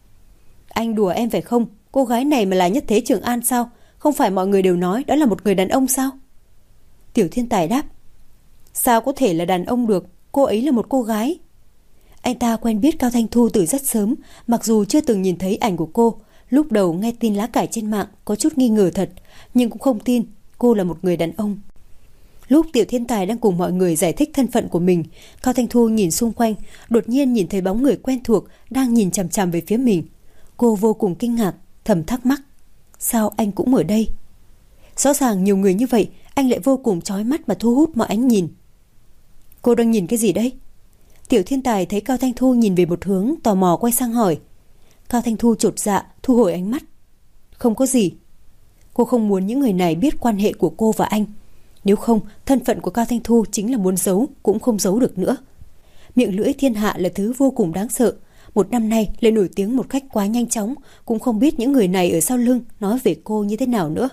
Anh đùa em phải không? Cô gái này mà là Nhất Thế Trường An sao? Không phải mọi người đều nói đó là một người đàn ông sao? Tiểu Thiên Tài đáp. Sao có thể là đàn ông được? Cô ấy là một cô gái. Anh ta quen biết Cao Thanh Thu từ rất sớm, mặc dù chưa từng nhìn thấy ảnh của cô. Lúc đầu nghe tin lá cải trên mạng có chút nghi ngờ thật, nhưng cũng không tin cô là một người đàn ông. Lúc Tiểu Thiên Tài đang cùng mọi người giải thích thân phận của mình, Cao Thanh Thu nhìn xung quanh, đột nhiên nhìn thấy bóng người quen thuộc đang nhìn chằm chằm về phía mình. Cô vô cùng kinh ngạc, thầm thắc mắc. Sao anh cũng ở đây? Rõ ràng nhiều người như vậy, anh lại vô cùng chói mắt mà thu hút mọi ánh nhìn. Cô đang nhìn cái gì đấy? Tiểu Thiên Tài thấy Cao Thanh Thu nhìn về một hướng, tò mò quay sang hỏi. Cao Thanh Thu chột dạ, thu hồi ánh mắt. Không có gì. Cô không muốn những người này biết quan hệ của cô và anh. Nếu không, thân phận của Cao Thanh Thu chính là muốn giấu, cũng không giấu được nữa. Miệng lưỡi thiên hạ là thứ vô cùng đáng sợ. Một năm nay lại nổi tiếng một cách quá nhanh chóng, cũng không biết những người này ở sau lưng nói về cô như thế nào nữa.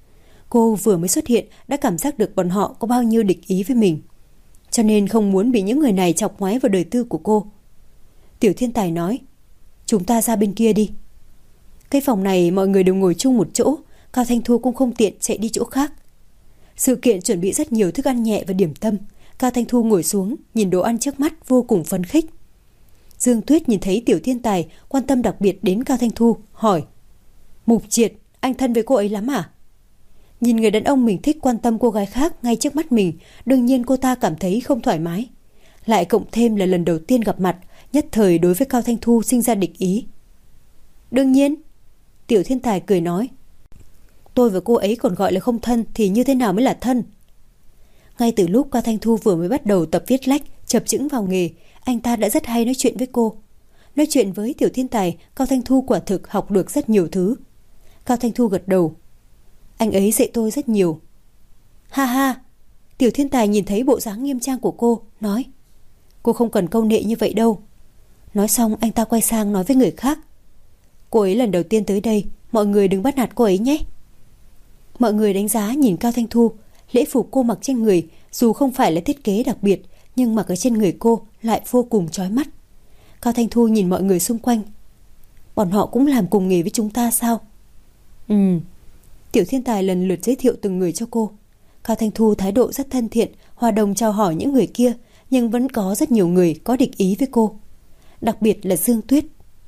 Cô vừa mới xuất hiện đã cảm giác được bọn họ có bao nhiêu địch ý với mình, cho nên không muốn bị những người này chọc ngoáy vào đời tư của cô. Tiểu Thiên Tài nói, chúng ta ra bên kia đi. Cái phòng này mọi người đều ngồi chung một chỗ, Cao Thanh Thu cũng không tiện chạy đi chỗ khác. Sự kiện chuẩn bị rất nhiều thức ăn nhẹ và điểm tâm. Cao Thanh Thu ngồi xuống, nhìn đồ ăn trước mắt vô cùng phấn khích. Dương Tuyết nhìn thấy Tiểu Thiên Tài quan tâm đặc biệt đến Cao Thanh Thu, hỏi. Mục Triệt, anh thân với cô ấy lắm à? Nhìn người đàn ông mình thích quan tâm cô gái khác ngay trước mắt mình, đương nhiên cô ta cảm thấy không thoải mái. Lại cộng thêm là lần đầu tiên gặp mặt, nhất thời đối với Cao Thanh Thu sinh ra địch ý. Đương nhiên. Tiểu Thiên Tài cười nói. Tôi và cô ấy còn gọi là không thân thì như thế nào mới là thân? Ngay từ lúc Cao Thanh Thu vừa mới bắt đầu tập viết lách, chập chững vào nghề, anh ta đã rất hay nói chuyện với cô. Nói chuyện với Tiểu Thiên Tài, Cao Thanh Thu quả thực học được rất nhiều thứ. Cao Thanh Thu gật đầu. Anh ấy dạy tôi rất nhiều. Ha ha. Tiểu Thiên Tài nhìn thấy bộ dáng nghiêm trang của cô, nói. Cô không cần câu nệ như vậy đâu. Nói xong anh ta quay sang nói với người khác. Cô ấy lần đầu tiên tới đây, mọi người đừng bắt nạt cô ấy nhé. Mọi người đánh giá nhìn Cao Thanh Thu. Lễ phục cô mặc trên người dù không phải là thiết kế đặc biệt, nhưng mặc ở trên người cô lại vô cùng chói mắt. Cao Thanh Thu nhìn mọi người xung quanh. Bọn họ cũng làm cùng nghề với chúng ta sao? Ừ. Tiểu Thiên Tài lần lượt giới thiệu từng người cho cô. Cao Thanh Thu thái độ rất thân thiện, hòa đồng chào hỏi những người kia, nhưng vẫn có rất nhiều người có địch ý với cô. Đặc biệt là Dương Tuyết.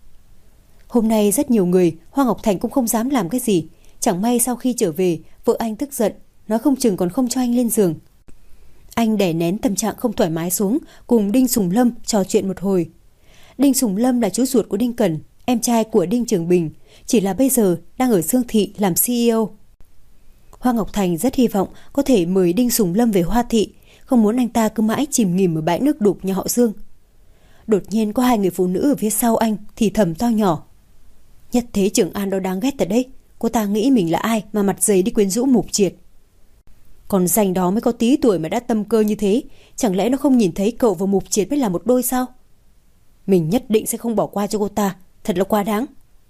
Hôm nay rất nhiều người, Hoa Ngọc Thành cũng không dám làm cái gì. Chẳng may sau khi trở về, vợ anh tức giận, nói không chừng còn không cho anh lên giường. Anh đè nén tâm trạng không thoải mái xuống, cùng Đinh Sùng Lâm trò chuyện một hồi. Đinh Sùng Lâm là chú ruột của Đinh Cẩn, em trai của Đinh Trường Bình, chỉ là bây giờ đang ở Sương Thị làm xê e ô. Hoa Ngọc Thành rất hy vọng có thể mời Đinh Sùng Lâm về Hoa Thị, không muốn anh ta cứ mãi chìm nghỉm ở bãi nước đục nhà họ Dương. Đột nhiên có hai người phụ nữ ở phía sau anh thì thầm to nhỏ: Nhất Thế Trường An đó đáng ghét thật đấy. Cô ta nghĩ mình là ai mà mặt dày đi quyến rũ Mục Triệt. Còn rành đó mới có tí tuổi mà đã tâm cơ như thế, chẳng lẽ nó không nhìn thấy cậu và Mục Triệt mới là một đôi sao? Mình nhất định sẽ không bỏ qua cho cô ta, thật là quá đáng.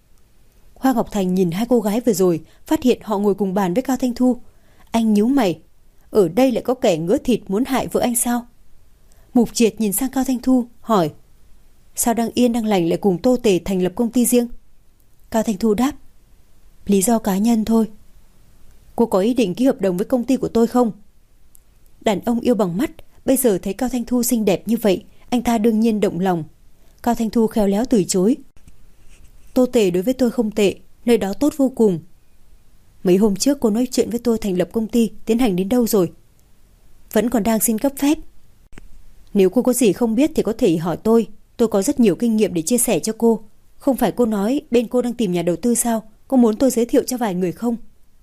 Hoa Ngọc Thành nhìn hai cô gái vừa rồi, phát hiện họ ngồi cùng bàn với Cao Thanh Thu. Anh nhíu mày, ở đây lại có kẻ ngứa thịt muốn hại vợ anh sao? Mục Triệt nhìn sang Cao Thanh Thu, hỏi: Sao đang yên đang lành lại cùng Tô Tề thành lập công ty riêng? Cao Thanh Thu đáp: Lý do cá nhân thôi. Cô có ý định ký hợp đồng với công ty của tôi không? Đàn ông yêu bằng mắt, bây giờ thấy Cao Thanh Thu xinh đẹp như vậy, anh ta đương nhiên động lòng. Cao Thanh Thu khéo léo từ chối: Tô Tề đối với tôi không tệ, nơi đó tốt vô cùng. Mấy hôm trước cô nói chuyện với tôi thành lập công ty tiến hành đến đâu rồi? Vẫn còn đang xin cấp phép. Nếu cô có gì không biết thì có thể hỏi tôi, tôi có rất nhiều kinh nghiệm để chia sẻ cho cô. Không phải cô nói bên cô đang tìm nhà đầu tư sao? Có muốn tôi giới thiệu cho vài người không?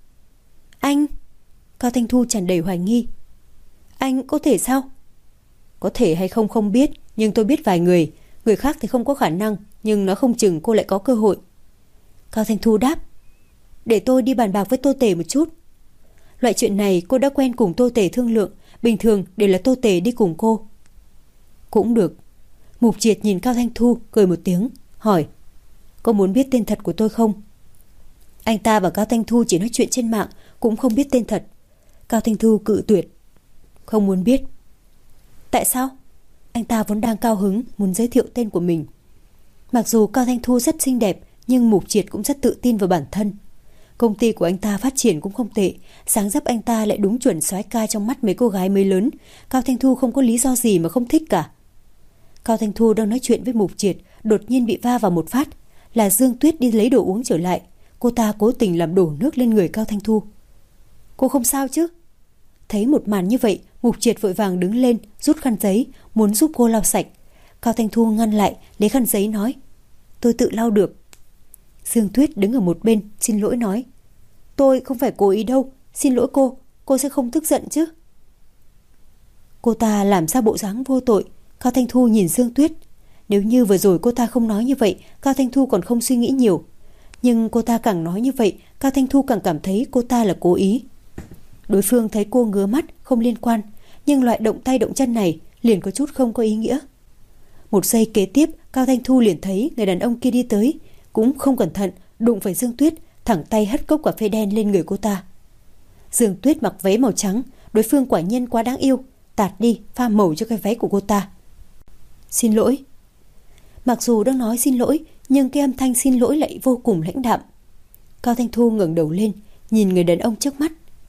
Anh... Cao Thanh Thu tràn đầy hoài nghi. Anh có thể sao? Có thể hay không không biết, nhưng tôi biết vài người. Người khác thì không có khả năng, nhưng nó không chừng cô lại có cơ hội. Cao Thanh Thu đáp: Để tôi đi bàn bạc với Tô Tề một chút. Loại chuyện này cô đã quen cùng Tô Tề thương lượng, bình thường đều là Tô Tề đi cùng cô. Cũng được. Mục Triệt nhìn Cao Thanh Thu cười một tiếng, hỏi: Có muốn biết tên thật của tôi không? Anh ta và Cao Thanh Thu chỉ nói chuyện trên mạng, cũng không biết tên thật. Cao Thanh Thu cự tuyệt: Không muốn biết. Tại sao? Anh ta vốn đang cao hứng muốn giới thiệu tên của mình. Mặc dù Cao Thanh Thu rất xinh đẹp, nhưng Mục Triệt cũng rất tự tin vào bản thân. Công ty của anh ta phát triển cũng không tệ, dáng dấp anh ta lại đúng chuẩn soái ca trong mắt mấy cô gái mới lớn. Cao Thanh Thu không có lý do gì mà không thích cả. Cao Thanh Thu đang nói chuyện với Mục Triệt, đột nhiên bị va vào một phát. Là Dương Tuyết đi lấy đồ uống trở lại. Cô ta cố tình làm đổ nước lên người Cao Thanh Thu. Cô không sao chứ? Thấy một màn như vậy, Mục Triệt vội vàng đứng lên, rút khăn giấy, muốn giúp cô lau sạch. Cao Thanh Thu ngăn lại, lấy khăn giấy nói: Tôi tự lau được. Dương Tuyết đứng ở một bên, xin lỗi nói: Tôi không phải cố ý đâu, xin lỗi cô, cô sẽ không tức giận chứ? Cô ta làm ra bộ dáng vô tội. Cao Thanh Thu nhìn Dương Tuyết. Nếu như vừa rồi cô ta không nói như vậy, Cao Thanh Thu còn không suy nghĩ nhiều. Nhưng cô ta càng nói như vậy, Cao Thanh Thu càng cảm thấy cô ta là cố ý. Đối phương thấy cô ngứa mắt không liên quan, nhưng loại động tay động chân này liền có chút không có ý nghĩa. Một giây kế tiếp, Cao Thanh Thu liền thấy người đàn ông kia đi tới, cũng không cẩn thận đụng phải Dương Tuyết, thẳng tay hất cốc cà phê đen lên người cô ta. Dương Tuyết mặc váy màu trắng, đối phương quả nhiên quá đáng yêu, tạt đi pha màu cho cái váy của cô ta. Xin lỗi. Mặc dù đang nói xin lỗi, nhưng cái âm thanh xin lỗi lại vô cùng lãnh đạm. Cao Thanh Thu ngẩng đầu lên, nhìn người đàn ông trước mắt.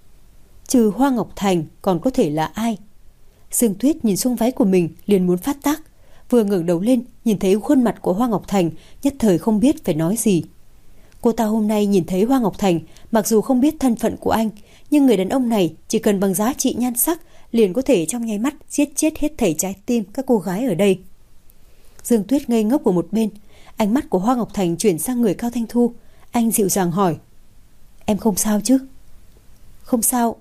Trừ Hoa Ngọc Thành còn có thể là ai? Dương Tuyết nhìn xuống váy của mình liền muốn phát tác. Vừa ngẩng đầu lên, nhìn thấy khuôn mặt của Hoa Ngọc Thành, nhất thời không biết phải nói gì. Cô ta hôm nay nhìn thấy Hoa Ngọc Thành, mặc dù không biết thân phận của anh, nhưng người đàn ông này chỉ cần bằng giá trị nhan sắc liền có thể trong nháy mắt giết chết hết thảy trái tim các cô gái ở đây. Dương Tuyết ngây ngốc ở một bên, ánh mắt của Hoa Ngọc Thành chuyển sang người Cao Thanh Thu. Anh dịu dàng hỏi: Em không sao chứ? Không sao.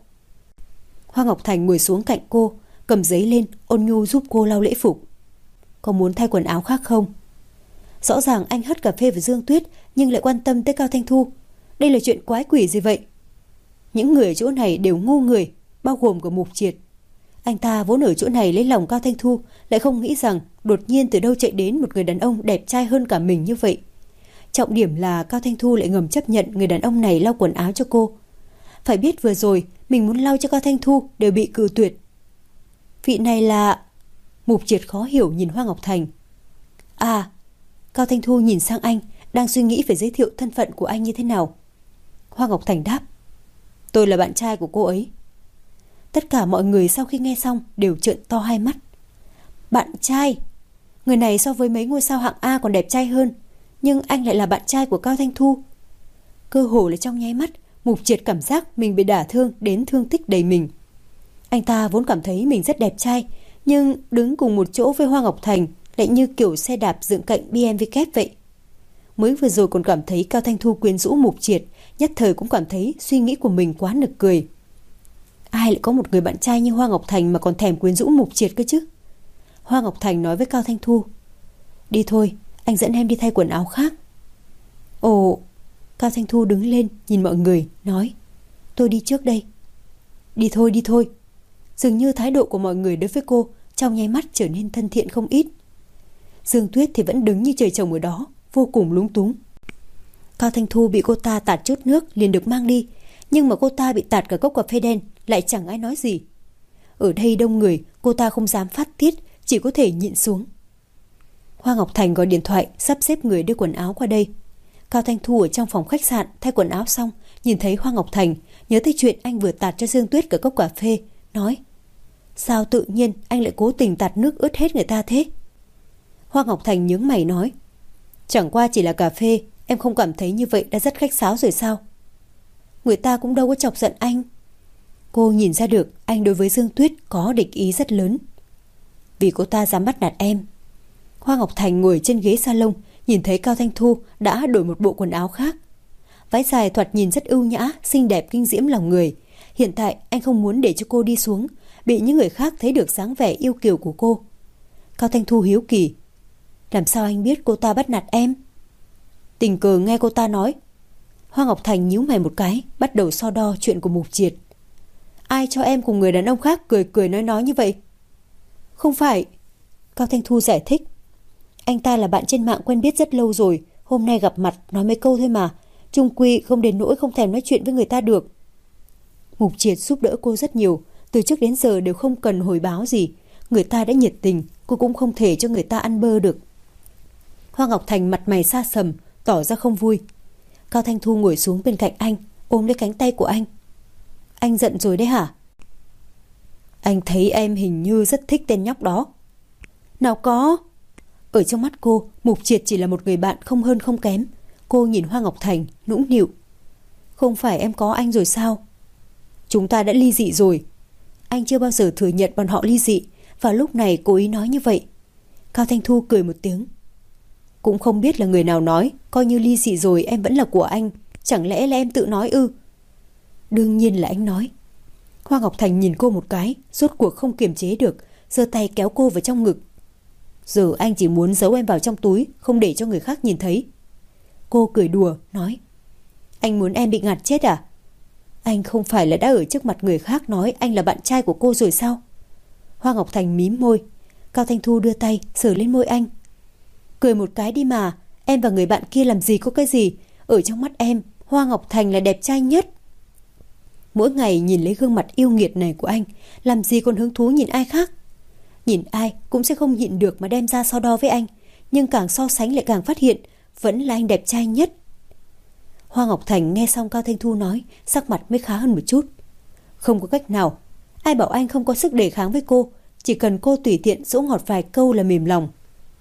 Hoa Ngọc Thành ngồi xuống cạnh cô, cầm giấy lên, ôn nhu giúp cô lau lễ phục. Có muốn thay quần áo khác không? Rõ ràng anh hất cà phê với Dương Tuyết, nhưng lại quan tâm tới Cao Thanh Thu. Đây là chuyện quái quỷ gì vậy? Những người ở chỗ này đều ngu người, bao gồm cả Mục Triệt. Anh ta vốn ở chỗ này lấy lòng Cao Thanh Thu, lại không nghĩ rằng đột nhiên từ đâu chạy đến một người đàn ông đẹp trai hơn cả mình như vậy. Trọng điểm là Cao Thanh Thu lại ngầm chấp nhận người đàn ông này lau quần áo cho cô. Phải biết vừa rồi mình muốn lau cho Cao Thanh Thu đều bị cự tuyệt. Vị này là... Mục Triệt khó hiểu nhìn Hoa Ngọc Thành. À, Cao Thanh Thu nhìn sang anh, đang suy nghĩ phải giới thiệu thân phận của anh như thế nào. Hoa Ngọc Thành đáp: Tôi là bạn trai của cô ấy. Tất cả mọi người sau khi nghe xong đều trợn to hai mắt. Bạn trai? Người này so với mấy ngôi sao hạng A còn đẹp trai hơn, nhưng anh lại là bạn trai của Cao Thanh Thu. Cơ hồ là trong nháy mắt, Mục Triệt cảm giác mình bị đả thương đến thương tích đầy mình. Anh ta vốn cảm thấy mình rất đẹp trai, nhưng đứng cùng một chỗ với Hoa Ngọc Thành lại như kiểu xe đạp dựng cạnh bê em vê kép vậy. Mới vừa rồi còn cảm thấy Cao Thanh Thu quyến rũ Mục Triệt, nhất thời cũng cảm thấy suy nghĩ của mình quá nực cười. Ai lại có một người bạn trai như Hoa Ngọc Thành mà còn thèm quyến rũ Mục Triệt cơ chứ? Hoa Ngọc Thành nói với Cao Thanh Thu, đi thôi, anh dẫn em đi thay quần áo khác. Ồ. Cao Thanh Thu đứng lên nhìn mọi người, nói, tôi đi trước đây. Đi thôi, đi thôi. Dường như thái độ của mọi người đối với cô trong nháy mắt trở nên thân thiện không ít. Dương Tuyết thì vẫn đứng như trời trồng ở đó, vô cùng lúng túng. Cao Thanh Thu bị cô ta tạt chút nước liền được mang đi, nhưng mà cô ta bị tạt cả cốc cà phê đen, lại chẳng ai nói gì. Ở đây đông người, cô ta không dám phát tiết, chỉ có thể nhịn xuống. Hoa Ngọc Thành gọi điện thoại sắp xếp người đưa quần áo qua đây. Cao Thanh Thu ở trong phòng khách sạn thay quần áo xong, nhìn thấy Hoa Ngọc Thành, nhớ tới chuyện anh vừa tạt cho Dương Tuyết cả cốc cà phê, nói, sao tự nhiên anh lại cố tình tạt nước ướt hết người ta thế? Hoa Ngọc Thành nhướng mày nói, chẳng qua chỉ là cà phê, em không cảm thấy như vậy đã rất khách sáo rồi sao? Người ta cũng đâu có chọc giận anh. Cô nhìn ra được anh đối với Dương Tuyết có địch ý rất lớn. Vì cô ta dám bắt nạt em. Hoa Ngọc Thành ngồi trên ghế salon, nhìn thấy Cao Thanh Thu đã đổi một bộ quần áo khác. Váy dài thoạt nhìn rất ưu nhã, xinh đẹp kinh diễm lòng người. Hiện tại anh không muốn để cho cô đi xuống, bị những người khác thấy được dáng vẻ yêu kiều của cô. Cao Thanh Thu hiếu kỳ, làm sao anh biết cô ta bắt nạt em? Tình cờ nghe cô ta nói. Hoa Ngọc Thành nhíu mày một cái, bắt đầu so đo chuyện của Mục Triệt. Ai cho em cùng người đàn ông khác cười cười nói nói như vậy? Không phải. Cao Thanh Thu giải thích, anh ta là bạn trên mạng quen biết rất lâu rồi, hôm nay gặp mặt nói mấy câu thôi mà, chung quy không đến nỗi không thèm nói chuyện với người ta được. Mục Triệt giúp đỡ cô rất nhiều, từ trước đến giờ đều không cần hồi báo gì, người ta đã nhiệt tình, cô cũng không thể cho người ta ăn bơ được. Hoa Ngọc Thành mặt mày xa sầm, tỏ ra không vui. Cao Thanh Thu ngồi xuống bên cạnh anh, ôm lấy cánh tay của anh. Anh giận rồi đấy hả? Anh thấy em hình như rất thích tên nhóc đó. Nào có. Ở trong mắt cô, Mục Triệt chỉ là một người bạn không hơn không kém. Cô nhìn Hoa Ngọc Thành, nũng nịu. Không phải em có anh rồi sao? Chúng ta đã ly dị rồi. Anh chưa bao giờ thừa nhận bọn họ ly dị, và lúc này cố ý nói như vậy. Cao Thanh Thu cười một tiếng. Cũng không biết là người nào nói, coi như ly dị rồi em vẫn là của anh. Chẳng lẽ là em tự nói ư? Đương nhiên là anh nói. Hoa Ngọc Thành nhìn cô một cái, rốt cuộc không kiềm chế được, giơ tay kéo cô vào trong ngực. Giờ anh chỉ muốn giấu em vào trong túi, không để cho người khác nhìn thấy. Cô cười đùa, nói, anh muốn em bị ngạt chết à? Anh không phải là đã ở trước mặt người khác nói anh là bạn trai của cô rồi sao? Hoa Ngọc Thành mím môi. Cao Thanh Thu đưa tay sờ lên môi anh. Cười một cái đi mà, em và người bạn kia làm gì có cái gì. Ở trong mắt em, Hoa Ngọc Thành là đẹp trai nhất. Mỗi ngày nhìn lấy gương mặt yêu nghiệt này của anh, làm gì còn hứng thú nhìn ai khác. Nhìn ai cũng sẽ không nhịn được mà đem ra so đo với anh, nhưng càng so sánh lại càng phát hiện vẫn là anh đẹp trai nhất. Hoa Ngọc Thành nghe xong Cao Thanh Thu nói, sắc mặt mới khá hơn một chút. Không có cách nào, ai bảo anh không có sức đề kháng với cô, chỉ cần cô tùy tiện dỗ ngọt vài câu là mềm lòng.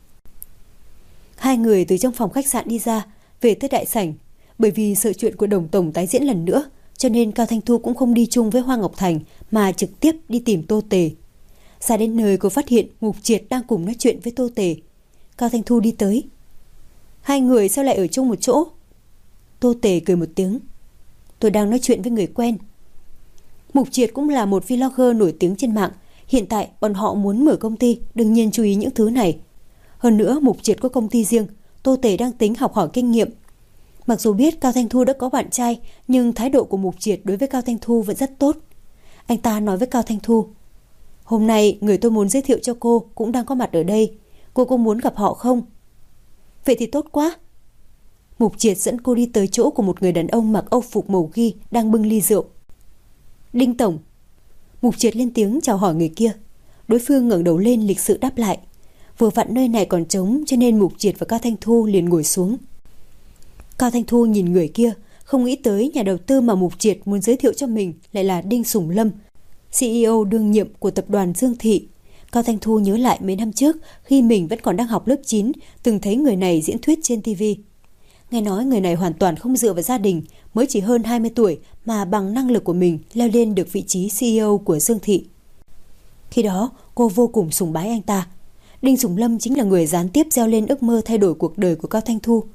Hai người từ trong phòng khách sạn đi ra, về tới đại sảnh. Bởi vì sợ chuyện của Đồng Tổng tái diễn lần nữa, cho nên Cao Thanh Thu cũng không đi chung với Hoa Ngọc Thành, mà trực tiếp đi tìm Tô Tề. Ra đến nơi cô phát hiện Mục Triệt đang cùng nói chuyện với Tô Tề. Cao Thanh Thu đi tới. Hai người sao lại ở chung một chỗ? Tô Tề cười một tiếng. Tôi đang nói chuyện với người quen. Mục Triệt cũng là một vlogger nổi tiếng trên mạng. Hiện tại bọn họ muốn mở công ty, đương nhiên chú ý những thứ này. Hơn nữa Mục Triệt có công ty riêng, Tô Tề đang tính học hỏi kinh nghiệm. Mặc dù biết Cao Thanh Thu đã có bạn trai, nhưng thái độ của Mục Triệt đối với Cao Thanh Thu vẫn rất tốt. Anh ta nói với Cao Thanh Thu, hôm nay người tôi muốn giới thiệu cho cô cũng đang có mặt ở đây. Cô có muốn gặp họ không? Vậy thì tốt quá. Mục Triệt dẫn cô đi tới chỗ của một người đàn ông mặc âu phục màu ghi đang bưng ly rượu. Đinh Tổng. Mục Triệt lên tiếng chào hỏi người kia. Đối phương ngẩng đầu lên lịch sự đáp lại. Vừa vặn nơi này còn trống, cho nên Mục Triệt và Cao Thanh Thu liền ngồi xuống. Cao Thanh Thu nhìn người kia, không nghĩ tới nhà đầu tư mà Mục Triệt muốn giới thiệu cho mình lại là Đinh Sùng Lâm, xê e ô đương nhiệm của tập đoàn Dương Thị. Cao Thanh Thu nhớ lại mấy năm trước, khi mình vẫn còn đang học lớp chín, từng thấy người này diễn thuyết trên ti vi. Nghe nói người này hoàn toàn không dựa vào gia đình, mới chỉ hơn hai mươi tuổi mà bằng năng lực của mình leo lên được vị trí xê e ô của Dương Thị. Khi đó, cô vô cùng sùng bái anh ta. Đinh Sùng Lâm chính là người gián tiếp gieo lên ước mơ thay đổi cuộc đời của Cao Thanh Thu.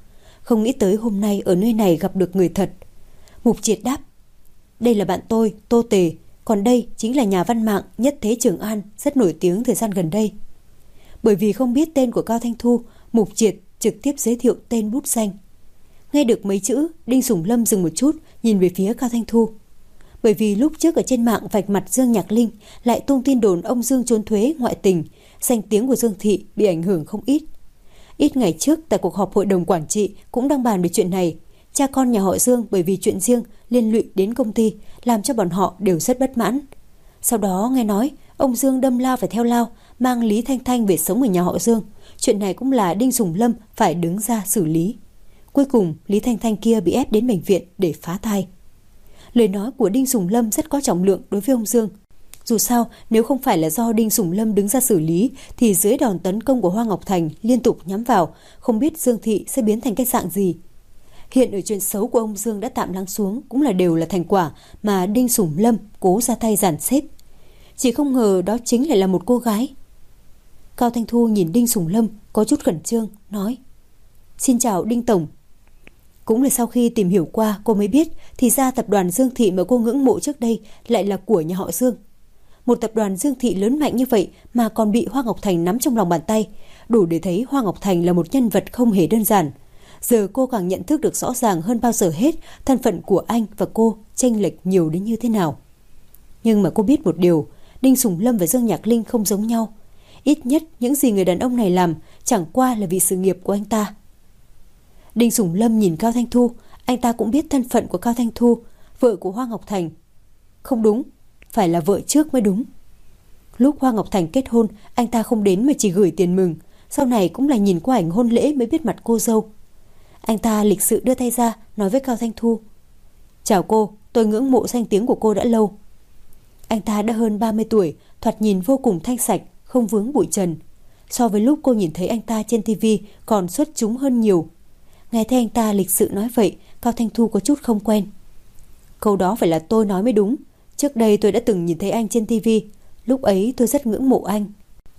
không nghĩ tới hôm nay ở nơi này gặp được người thật. Mục Triệt đáp: đây là bạn tôi, Tô Tề, còn đây chính là nhà văn mạng Nhất Thế Trường An, rất nổi tiếng thời gian gần đây. Bởi vì không biết tên của Cao Thanh Thu, Mục Triệt trực tiếp giới thiệu tên bút danh. Nghe được mấy chữ, Đinh Sủng Lâm dừng một chút, nhìn về phía Cao Thanh Thu. Bởi vì lúc trước ở trên mạng vạch mặt Dương Nhạc Linh lại tung tin đồn ông Dương trốn thuế ngoại tình, danh tiếng của Dương thị bị ảnh hưởng không ít. Ít ngày trước tại cuộc họp hội đồng quản trị cũng đang bàn về chuyện này. Cha con nhà họ Dương bởi vì chuyện riêng liên lụy đến công ty, làm cho bọn họ đều rất bất mãn. Sau đó nghe nói ông Dương đâm lao phải theo lao, mang Lý Thanh Thanh về sống ở nhà họ Dương. Chuyện này cũng là Đinh Sủng Lâm phải đứng ra xử lý. Cuối cùng Lý Thanh Thanh kia bị ép đến bệnh viện để phá thai. Lời nói của Đinh Sủng Lâm rất có trọng lượng đối với ông Dương. Dù sao, nếu không phải là do Đinh Sủng Lâm đứng ra xử lý, thì dưới đòn tấn công của Hoa Ngọc Thành liên tục nhắm vào, không biết Dương thị sẽ biến thành cái dạng gì. Hiện ở chuyện xấu của ông Dương đã tạm lắng xuống, cũng là đều là thành quả mà Đinh Sủng Lâm cố ra tay dàn xếp. Chỉ không ngờ đó chính lại là một cô gái. Cao Thanh Thu nhìn Đinh Sủng Lâm có chút khẩn trương, nói: xin chào Đinh Tổng. Cũng là sau khi tìm hiểu qua cô mới biết, thì ra tập đoàn Dương thị mà cô ngưỡng mộ trước đây lại là của nhà họ Dương. Một tập đoàn Dương thị lớn mạnh như vậy mà còn bị Hoa Ngọc Thành nắm trong lòng bàn tay, đủ để thấy Hoa Ngọc Thành là một nhân vật không hề đơn giản. Giờ cô càng nhận thức được rõ ràng hơn bao giờ hết thân phận của anh và cô chênh lệch nhiều đến như thế nào. Nhưng mà cô biết một điều, Đinh Sủng Lâm và Dương Nhạc Linh không giống nhau. Ít nhất những gì người đàn ông này làm chẳng qua là vì sự nghiệp của anh ta. Đinh Sủng Lâm nhìn Cao Thanh Thu, anh ta cũng biết thân phận của Cao Thanh Thu, vợ của Hoa Ngọc Thành. Không đúng, phải là vợ trước mới đúng. Lúc Hoa Ngọc Thành kết hôn, anh ta không đến mà chỉ gửi tiền mừng. Sau này cũng là nhìn qua ảnh hôn lễ mới biết mặt cô dâu. Anh ta lịch sự đưa tay ra, nói với Cao Thanh Thu: chào cô, tôi ngưỡng mộ danh tiếng của cô đã lâu. Anh ta đã hơn ba mươi tuổi, thoạt nhìn vô cùng thanh sạch, không vướng bụi trần. So với lúc cô nhìn thấy anh ta trên tivi còn xuất chúng hơn nhiều. Nghe thấy anh ta lịch sự nói vậy, Cao Thanh Thu có chút không quen. Câu đó phải là tôi nói mới đúng. Trước đây tôi đã từng nhìn thấy anh trên tivi, lúc ấy tôi rất ngưỡng mộ anh.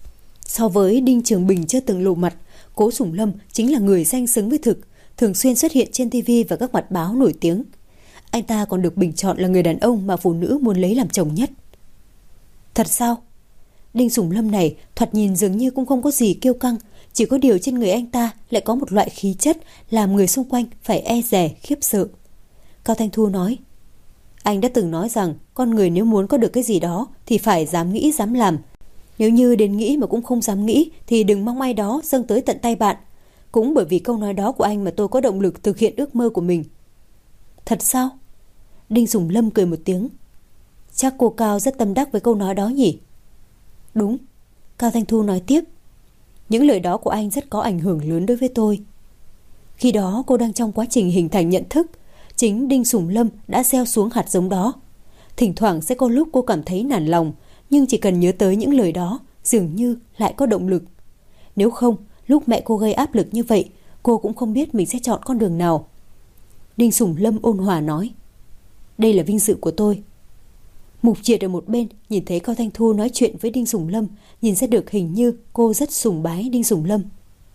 So với Đinh Trường Bình chưa từng lộ mặt, Cố Sủng Lâm chính là người danh xứng với thực, thường xuyên xuất hiện trên tivi và các mặt báo nổi tiếng. Anh ta còn được bình chọn là người đàn ông mà phụ nữ muốn lấy làm chồng nhất. Thật sao? Đinh Sủng Lâm này thoạt nhìn dường như cũng không có gì kiêu căng, chỉ có điều trên người anh ta lại có một loại khí chất làm người xung quanh phải e dè khiếp sợ. Cao Thanh Thu nói: anh đã từng nói rằng con người nếu muốn có được cái gì đó thì phải dám nghĩ dám làm. Nếu như đến nghĩ mà cũng không dám nghĩ thì đừng mong ai đó dâng tới tận tay bạn. Cũng bởi vì câu nói đó của anh mà tôi có động lực thực hiện ước mơ của mình. Thật sao? Đinh Sủng Lâm cười một tiếng. Chắc cô Cao rất tâm đắc với câu nói đó nhỉ? Đúng. Cao Thanh Thu nói tiếp: những lời đó của anh rất có ảnh hưởng lớn đối với tôi. Khi đó cô đang trong quá trình hình thành nhận thức, chính Đinh Sủng Lâm đã gieo xuống hạt giống đó. Thỉnh thoảng sẽ có lúc cô cảm thấy nản lòng, nhưng chỉ cần nhớ tới những lời đó, dường như lại có động lực. Nếu không, lúc mẹ cô gây áp lực như vậy, cô cũng không biết mình sẽ chọn con đường nào. Đinh Sủng Lâm ôn hòa nói: đây là vinh dự của tôi. Mục Triệt ở một bên nhìn thấy Cao Thanh Thu nói chuyện với Đinh Sủng Lâm, nhìn ra được hình như cô rất sùng bái Đinh Sủng Lâm.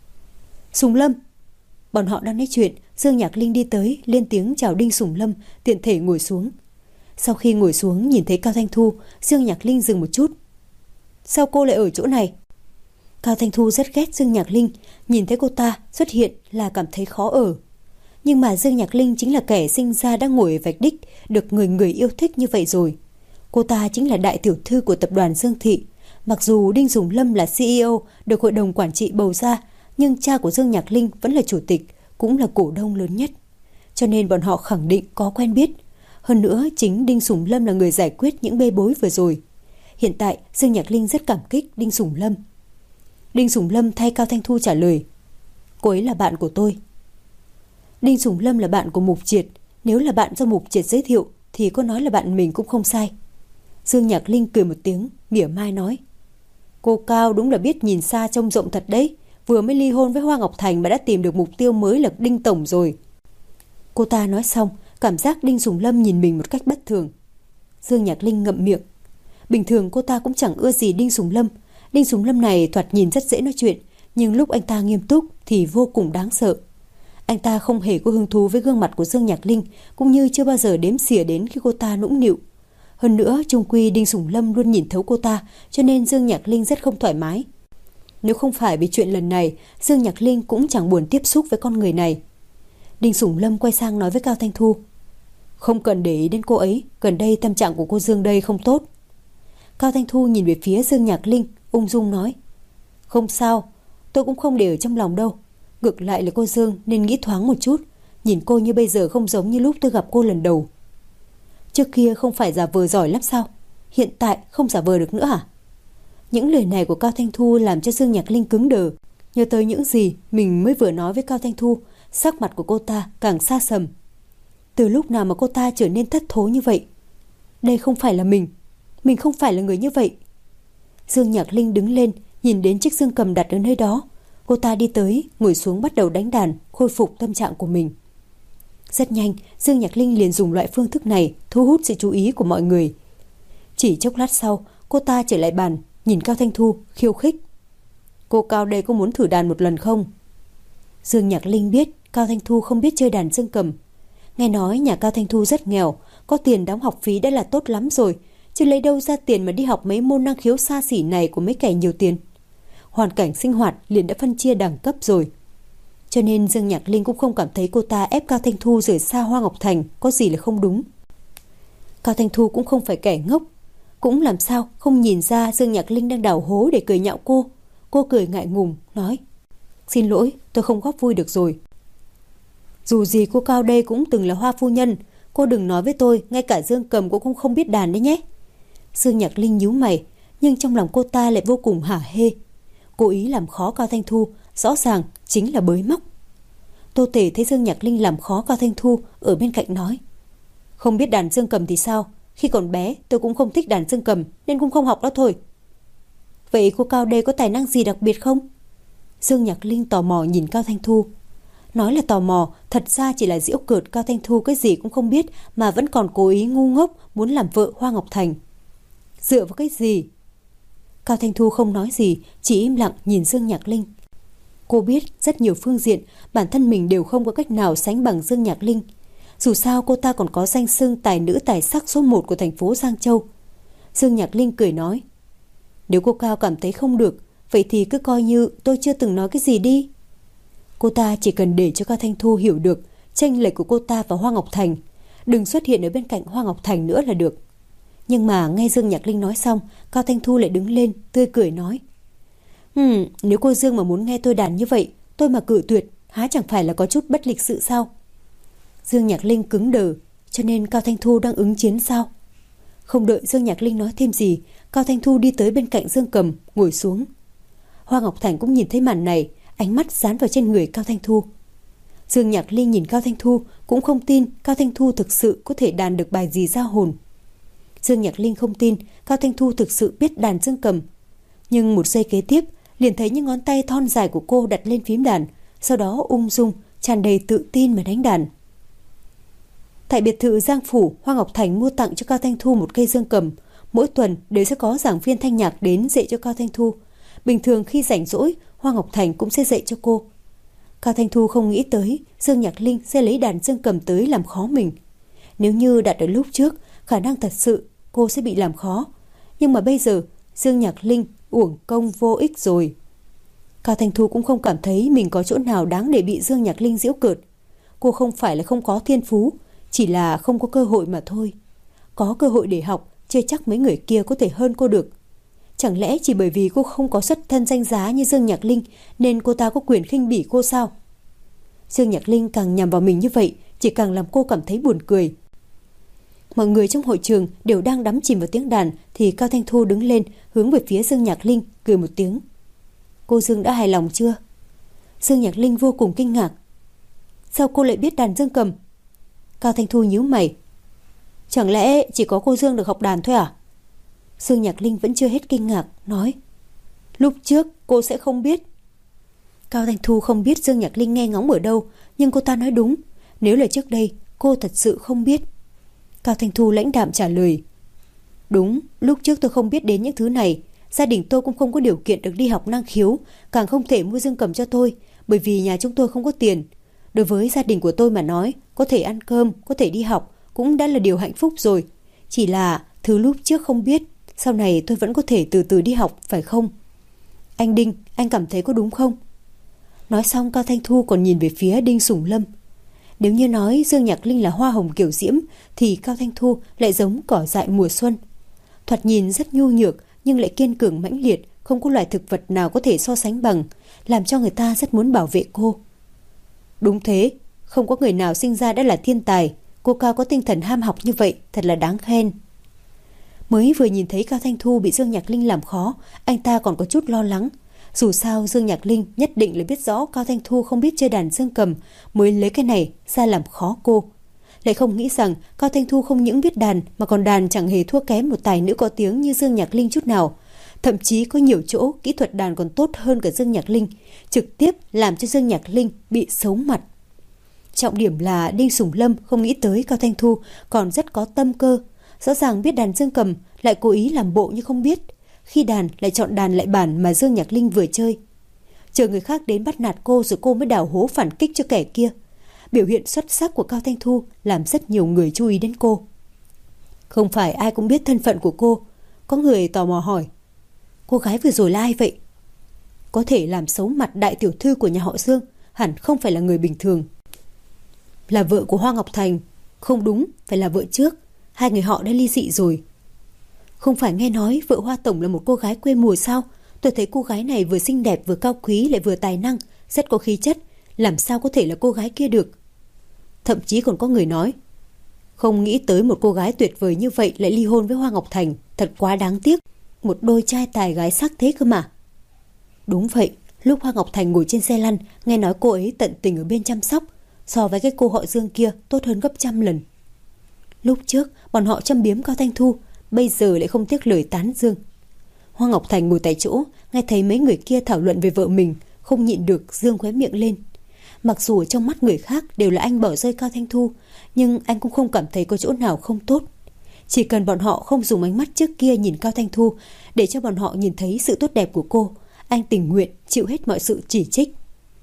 Sủng Lâm! Bọn họ đang nói chuyện, Dương Nhạc Linh đi tới, lên tiếng chào Đinh Sủng Lâm, tiện thể ngồi xuống. Sau khi ngồi xuống nhìn thấy Cao Thanh Thu, Dương Nhạc Linh dừng một chút. Sao cô lại ở chỗ này? Cao Thanh Thu rất ghét Dương Nhạc Linh, nhìn thấy cô ta xuất hiện là cảm thấy khó ở. Nhưng mà Dương Nhạc Linh chính là kẻ sinh ra đã ngồi ở vạch đích, được người người yêu thích như vậy rồi. Cô ta chính là đại tiểu thư của tập đoàn Dương thị. Mặc dù Đinh Sủng Lâm là xê e ô được hội đồng quản trị bầu ra, nhưng cha của Dương Nhạc Linh vẫn là chủ tịch, cũng là cổ đông lớn nhất. Cho nên bọn họ khẳng định có quen biết. Hơn nữa chính Đinh Sủng Lâm là người giải quyết những bê bối vừa rồi. Hiện tại Dương Nhạc Linh rất cảm kích Đinh Sủng Lâm. Đinh Sủng Lâm thay Cao Thanh Thu trả lời: cô ấy là bạn của tôi. Đinh Sủng Lâm là bạn của Mục Triệt, nếu là bạn do Mục Triệt giới thiệu thì cô nói là bạn mình cũng không sai. Dương Nhạc Linh cười một tiếng, mỉa mai nói: cô Cao đúng là biết nhìn xa trông rộng thật đấy, vừa mới ly hôn với Hoa Ngọc Thành mà đã tìm được mục tiêu mới là Đinh Tổng rồi. Cô ta nói xong, cảm giác Đinh Sủng Lâm nhìn mình một cách bất thường. Dương Nhạc Linh ngậm miệng. Bình thường cô ta cũng chẳng ưa gì Đinh Sủng Lâm. Đinh Sủng Lâm này thoạt nhìn rất dễ nói chuyện, nhưng lúc anh ta nghiêm túc thì vô cùng đáng sợ. Anh ta không hề có hứng thú với gương mặt của Dương Nhạc Linh, cũng như chưa bao giờ đếm xỉa đến khi cô ta nũng nịu. Hơn nữa, chung quy Đinh Sủng Lâm luôn nhìn thấu cô ta, cho nên Dương Nhạc Linh rất không thoải mái. Nếu không phải vì chuyện lần này, Dương Nhạc Linh cũng chẳng buồn tiếp xúc với con người này. Đinh Sủng Lâm quay sang nói với Cao Thanh Thu: "Không cần để ý đến cô ấy, gần đây tâm trạng của cô Dương đây không tốt." Cao Thanh Thu nhìn về phía Dương Nhạc Linh, ung dung nói: "Không sao, tôi cũng không để ở trong lòng đâu. Ngược lại là cô Dương nên nghĩ thoáng một chút, nhìn cô như bây giờ không giống như lúc tôi gặp cô lần đầu. Trước kia không phải giả vờ giỏi lắm sao? Hiện tại không giả vờ được nữa hả?" Những lời này của Cao Thanh Thu làm cho Dương Nhạc Linh cứng đờ. Nhớ tới những gì mình mới vừa nói với Cao Thanh Thu, sắc mặt của cô ta càng xa sầm. Từ lúc nào mà cô ta trở nên thất thố như vậy? Đây không phải là mình. Mình không phải là người như vậy. Dương Nhạc Linh đứng lên, nhìn đến chiếc dương cầm đặt ở nơi đó. Cô ta đi tới, ngồi xuống bắt đầu đánh đàn, khôi phục tâm trạng của mình. Rất nhanh, Dương Nhạc Linh liền dùng loại phương thức này thu hút sự chú ý của mọi người. Chỉ chốc lát sau, cô ta trở lại bàn, nhìn Cao Thanh Thu, khiêu khích: "Cô Cao đây có muốn thử đàn một lần không?" Dương Nhạc Linh biết Cao Thanh Thu không biết chơi đàn dương cầm. Nghe nói nhà Cao Thanh Thu rất nghèo, có tiền đóng học phí đã là tốt lắm rồi, chứ lấy đâu ra tiền mà đi học mấy môn năng khiếu xa xỉ này của mấy kẻ nhiều tiền. Hoàn cảnh sinh hoạt liền đã phân chia đẳng cấp rồi. Cho nên Dương Nhạc Linh cũng không cảm thấy cô ta ép Cao Thanh Thu rời xa Hoa Ngọc Thành có gì là không đúng. Cao Thanh Thu cũng không phải kẻ ngốc, cũng làm sao không nhìn ra Dương Nhạc Linh đang đào hố để cười nhạo cô. Cô cười ngại ngùng, nói: "Xin lỗi, tôi không góp vui được rồi. Dù gì cô Cao đây cũng từng là Hoa phu nhân, cô đừng nói với tôi ngay cả dương cầm cô cũng không biết đàn đấy nhé." Dương Nhạc Linh nhíu mày, nhưng trong lòng cô ta lại vô cùng hả hê. Cố ý làm khó Cao Thanh Thu, rõ ràng chính là bới móc. Tô Tể thấy Dương Nhạc Linh làm khó Cao Thanh Thu, ở bên cạnh nói: "Không biết đàn dương cầm thì sao? Khi còn bé tôi cũng không thích đàn dương cầm nên cũng không học đó thôi." "Vậy cô Cao đây có tài năng gì đặc biệt không?" Dương Nhạc Linh tò mò nhìn Cao Thanh Thu. Nói là tò mò, thật ra chỉ là giễu cợt Cao Thanh Thu cái gì cũng không biết mà vẫn còn cố ý ngu ngốc muốn làm vợ Hoa Ngọc Thành. Dựa vào cái gì? Cao Thanh Thu không nói gì, chỉ im lặng nhìn Dương Nhạc Linh. Cô biết rất nhiều phương diện bản thân mình đều không có cách nào sánh bằng Dương Nhạc Linh. Dù sao cô ta còn có danh xưng tài nữ tài sắc số một của thành phố Giang Châu. Dương Nhạc Linh cười nói: "Nếu cô Cao cảm thấy không được, vậy thì cứ coi như tôi chưa từng nói cái gì đi." Cô ta chỉ cần để cho Cao Thanh Thu hiểu được chênh lệch của cô ta và Hoa Ngọc Thành, đừng xuất hiện ở bên cạnh Hoa Ngọc Thành nữa là được. Nhưng mà nghe Dương Nhạc Linh nói xong, Cao Thanh Thu lại đứng lên, tươi cười nói: Ừm, nếu cô Dương mà muốn nghe tôi đàn như vậy, tôi mà cự tuyệt, há chẳng phải là có chút bất lịch sự sao? Dương Nhạc Linh cứng đờ, cho nên Cao Thanh Thu đang ứng chiến sao? Không đợi Dương Nhạc Linh nói thêm gì, Cao Thanh Thu đi tới bên cạnh Dương Cầm, ngồi xuống. Hoa Ngọc Thành cũng nhìn thấy màn này, ánh mắt dán vào trên người Cao Thanh Thu. Dương Nhạc Linh nhìn Cao Thanh Thu, cũng không tin Cao Thanh Thu thực sự có thể đàn được bài gì ra hồn. Dương Nhạc Linh không tin Cao Thanh Thu thực sự biết đàn dương cầm. Nhưng một giây kế tiếp, liền thấy những ngón tay thon dài của cô đặt lên phím đàn, sau đó ung dung, tràn đầy tự tin mà đánh đàn. Tại biệt thự Giang Phủ, Hoa Ngọc Thành mua tặng cho Cao Thanh Thu một cây dương cầm. Mỗi tuần đều sẽ có giảng viên thanh nhạc đến dạy cho Cao Thanh Thu. Bình thường khi rảnh rỗi, Hoa Ngọc Thành cũng sẽ dạy cho cô. Cao Thanh Thu không nghĩ tới Dương Nhạc Linh sẽ lấy đàn dương cầm tới làm khó mình. Nếu như đặt ở lúc trước, khả năng thật sự cô sẽ bị làm khó. Nhưng mà bây giờ, Dương Nhạc Linh uổng công vô ích rồi. Cao Thanh Thu cũng không cảm thấy mình có chỗ nào đáng để bị Dương Nhạc Linh giễu cợt. Cô không phải là không có thiên phú, chỉ là không có cơ hội mà thôi. Có cơ hội để học, chưa chắc mấy người kia có thể hơn cô được. Chẳng lẽ chỉ bởi vì cô không có xuất thân danh giá như Dương Nhạc Linh nên cô ta có quyền khinh bỉ cô sao? Dương Nhạc Linh càng nhằm vào mình như vậy, chỉ càng làm cô cảm thấy buồn cười. Mọi người trong hội trường đều đang đắm chìm vào tiếng đàn thì Cao Thanh Thu đứng lên hướng về phía Dương Nhạc Linh, cười một tiếng. Cô Dương đã hài lòng chưa? Dương Nhạc Linh vô cùng kinh ngạc. Sao cô lại biết đàn dương cầm? Cao Thanh Thu nhíu mày. Chẳng lẽ chỉ có cô Dương được học đàn thôi à? Dương Nhạc Linh vẫn chưa hết kinh ngạc, nói. Lúc trước cô sẽ không biết. Cao Thanh Thu không biết Dương Nhạc Linh nghe ngóng ở đâu, nhưng cô ta nói đúng. Nếu là trước đây, cô thật sự không biết. Cao Thanh Thu lãnh đạm trả lời. Đúng, lúc trước tôi không biết đến những thứ này. Gia đình tôi cũng không có điều kiện được đi học năng khiếu, càng không thể mua dương cầm cho tôi, bởi vì nhà chúng tôi không có tiền. Đối với gia đình của tôi mà nói, có thể ăn cơm, có thể đi học cũng đã là điều hạnh phúc rồi. Chỉ là thứ lúc trước không biết, sau này tôi vẫn có thể từ từ đi học, phải không? Anh Đinh, anh cảm thấy có đúng không? Nói xong Cao Thanh Thu còn nhìn về phía Đinh Sủng Lâm. Nếu như nói Dương Nhạc Linh là hoa hồng kiểu diễm thì Cao Thanh Thu lại giống cỏ dại mùa xuân. Thoạt nhìn rất nhu nhược nhưng lại kiên cường mãnh liệt, không có loài thực vật nào có thể so sánh bằng, làm cho người ta rất muốn bảo vệ cô. Đúng thế, không có người nào sinh ra đã là thiên tài. Cô Cao có tinh thần ham học như vậy, thật là đáng khen. Mới vừa nhìn thấy Cao Thanh Thu bị Dương Nhạc Linh làm khó, anh ta còn có chút lo lắng. Dù sao Dương Nhạc Linh nhất định là biết rõ Cao Thanh Thu không biết chơi đàn dương cầm, mới lấy cái này ra làm khó cô. Lại không nghĩ rằng Cao Thanh Thu không những biết đàn mà còn đàn chẳng hề thua kém một tài nữ có tiếng như Dương Nhạc Linh chút nào. Thậm chí có nhiều chỗ kỹ thuật đàn còn tốt hơn cả Dương Nhạc Linh, trực tiếp làm cho Dương Nhạc Linh bị xấu mặt. Trọng điểm là Đinh Sủng Lâm không nghĩ tới Cao Thanh Thu còn rất có tâm cơ. Rõ ràng biết đàn dương cầm lại cố ý làm bộ như không biết. Khi đàn lại chọn đàn lại bản mà Dương Nhạc Linh vừa chơi. Chờ người khác đến bắt nạt cô rồi cô mới đào hố phản kích cho kẻ kia. Biểu hiện xuất sắc của Cao Thanh Thu làm rất nhiều người chú ý đến cô. Không phải ai cũng biết thân phận của cô. Có người tò mò hỏi, cô gái vừa rồi là ai vậy? Có thể làm xấu mặt đại tiểu thư của nhà họ Dương, hẳn không phải là người bình thường. Là vợ của Hoa Ngọc Thành. Không đúng, phải là vợ trước. Hai người họ đã ly dị rồi. Không phải nghe nói vợ Hoa Tổng là một cô gái quê mùa sao? Tôi thấy cô gái này vừa xinh đẹp vừa cao quý lại vừa tài năng, rất có khí chất. Làm sao có thể là cô gái kia được? Thậm chí còn có người nói, không nghĩ tới một cô gái tuyệt vời như vậy lại ly hôn với Hoa Ngọc Thành, thật quá đáng tiếc. Một đôi trai tài gái sắc thế cơ mà. Đúng vậy, lúc Hoa Ngọc Thành ngồi trên xe lăn, nghe nói cô ấy tận tình ở bên chăm sóc, so với cái cô họ Dương kia tốt hơn gấp trăm lần. Lúc trước bọn họ châm biếm Cao Thanh Thu, bây giờ lại không tiếc lời tán dương. Hoa Ngọc Thành ngồi tại chỗ, nghe thấy mấy người kia thảo luận về vợ mình, không nhịn được dương khóe miệng lên. Mặc dù trong mắt người khác đều là anh bỏ rơi Cao Thanh Thu, nhưng anh cũng không cảm thấy có chỗ nào không tốt. Chỉ cần bọn họ không dùng ánh mắt trước kia nhìn Cao Thanh Thu để cho bọn họ nhìn thấy sự tốt đẹp của cô, anh tình nguyện chịu hết mọi sự chỉ trích.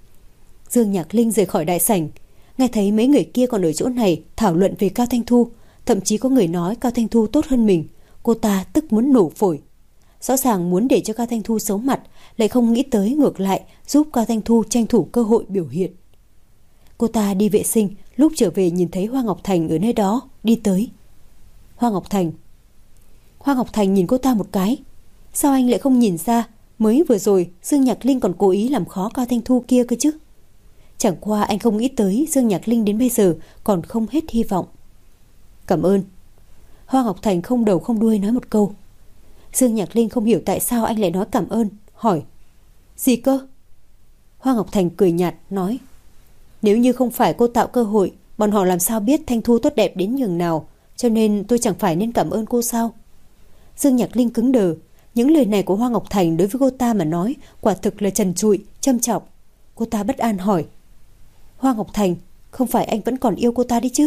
Dương Nhạc Linh rời khỏi đại sảnh, nghe thấy mấy người kia còn ở chỗ này thảo luận về Cao Thanh Thu, thậm chí có người nói Cao Thanh Thu tốt hơn mình, cô ta tức muốn nổ phổi. Rõ ràng muốn để cho Cao Thanh Thu xấu mặt, lại không nghĩ tới ngược lại giúp Cao Thanh Thu tranh thủ cơ hội biểu hiện. Cô ta đi vệ sinh, lúc trở về nhìn thấy Hoa Ngọc Thành ở nơi đó, đi tới. Hoa Ngọc Thành. Hoa Ngọc Thành nhìn cô ta một cái. Sao anh lại không nhìn ra, mới vừa rồi Dương Nhạc Linh còn cố ý làm khó Cao Thanh Thu kia cơ chứ? Chẳng qua anh không nghĩ tới Dương Nhạc Linh đến bây giờ còn không hết hy vọng. Cảm ơn. Hoa Ngọc Thành không đầu không đuôi nói một câu. Dương Nhạc Linh không hiểu tại sao anh lại nói cảm ơn, hỏi, gì cơ? Hoa Ngọc Thành cười nhạt nói, nếu như không phải cô tạo cơ hội, bọn họ làm sao biết Thanh Thu tốt đẹp đến nhường nào, cho nên tôi chẳng phải nên cảm ơn cô sao? Dương Nhạc Linh cứng đờ. Những lời này của Hoa Ngọc Thành đối với cô ta mà nói quả thực là trần trụi, châm chọc. Cô ta bất an hỏi, Hoa Ngọc Thành, không phải anh vẫn còn yêu cô ta đi chứ?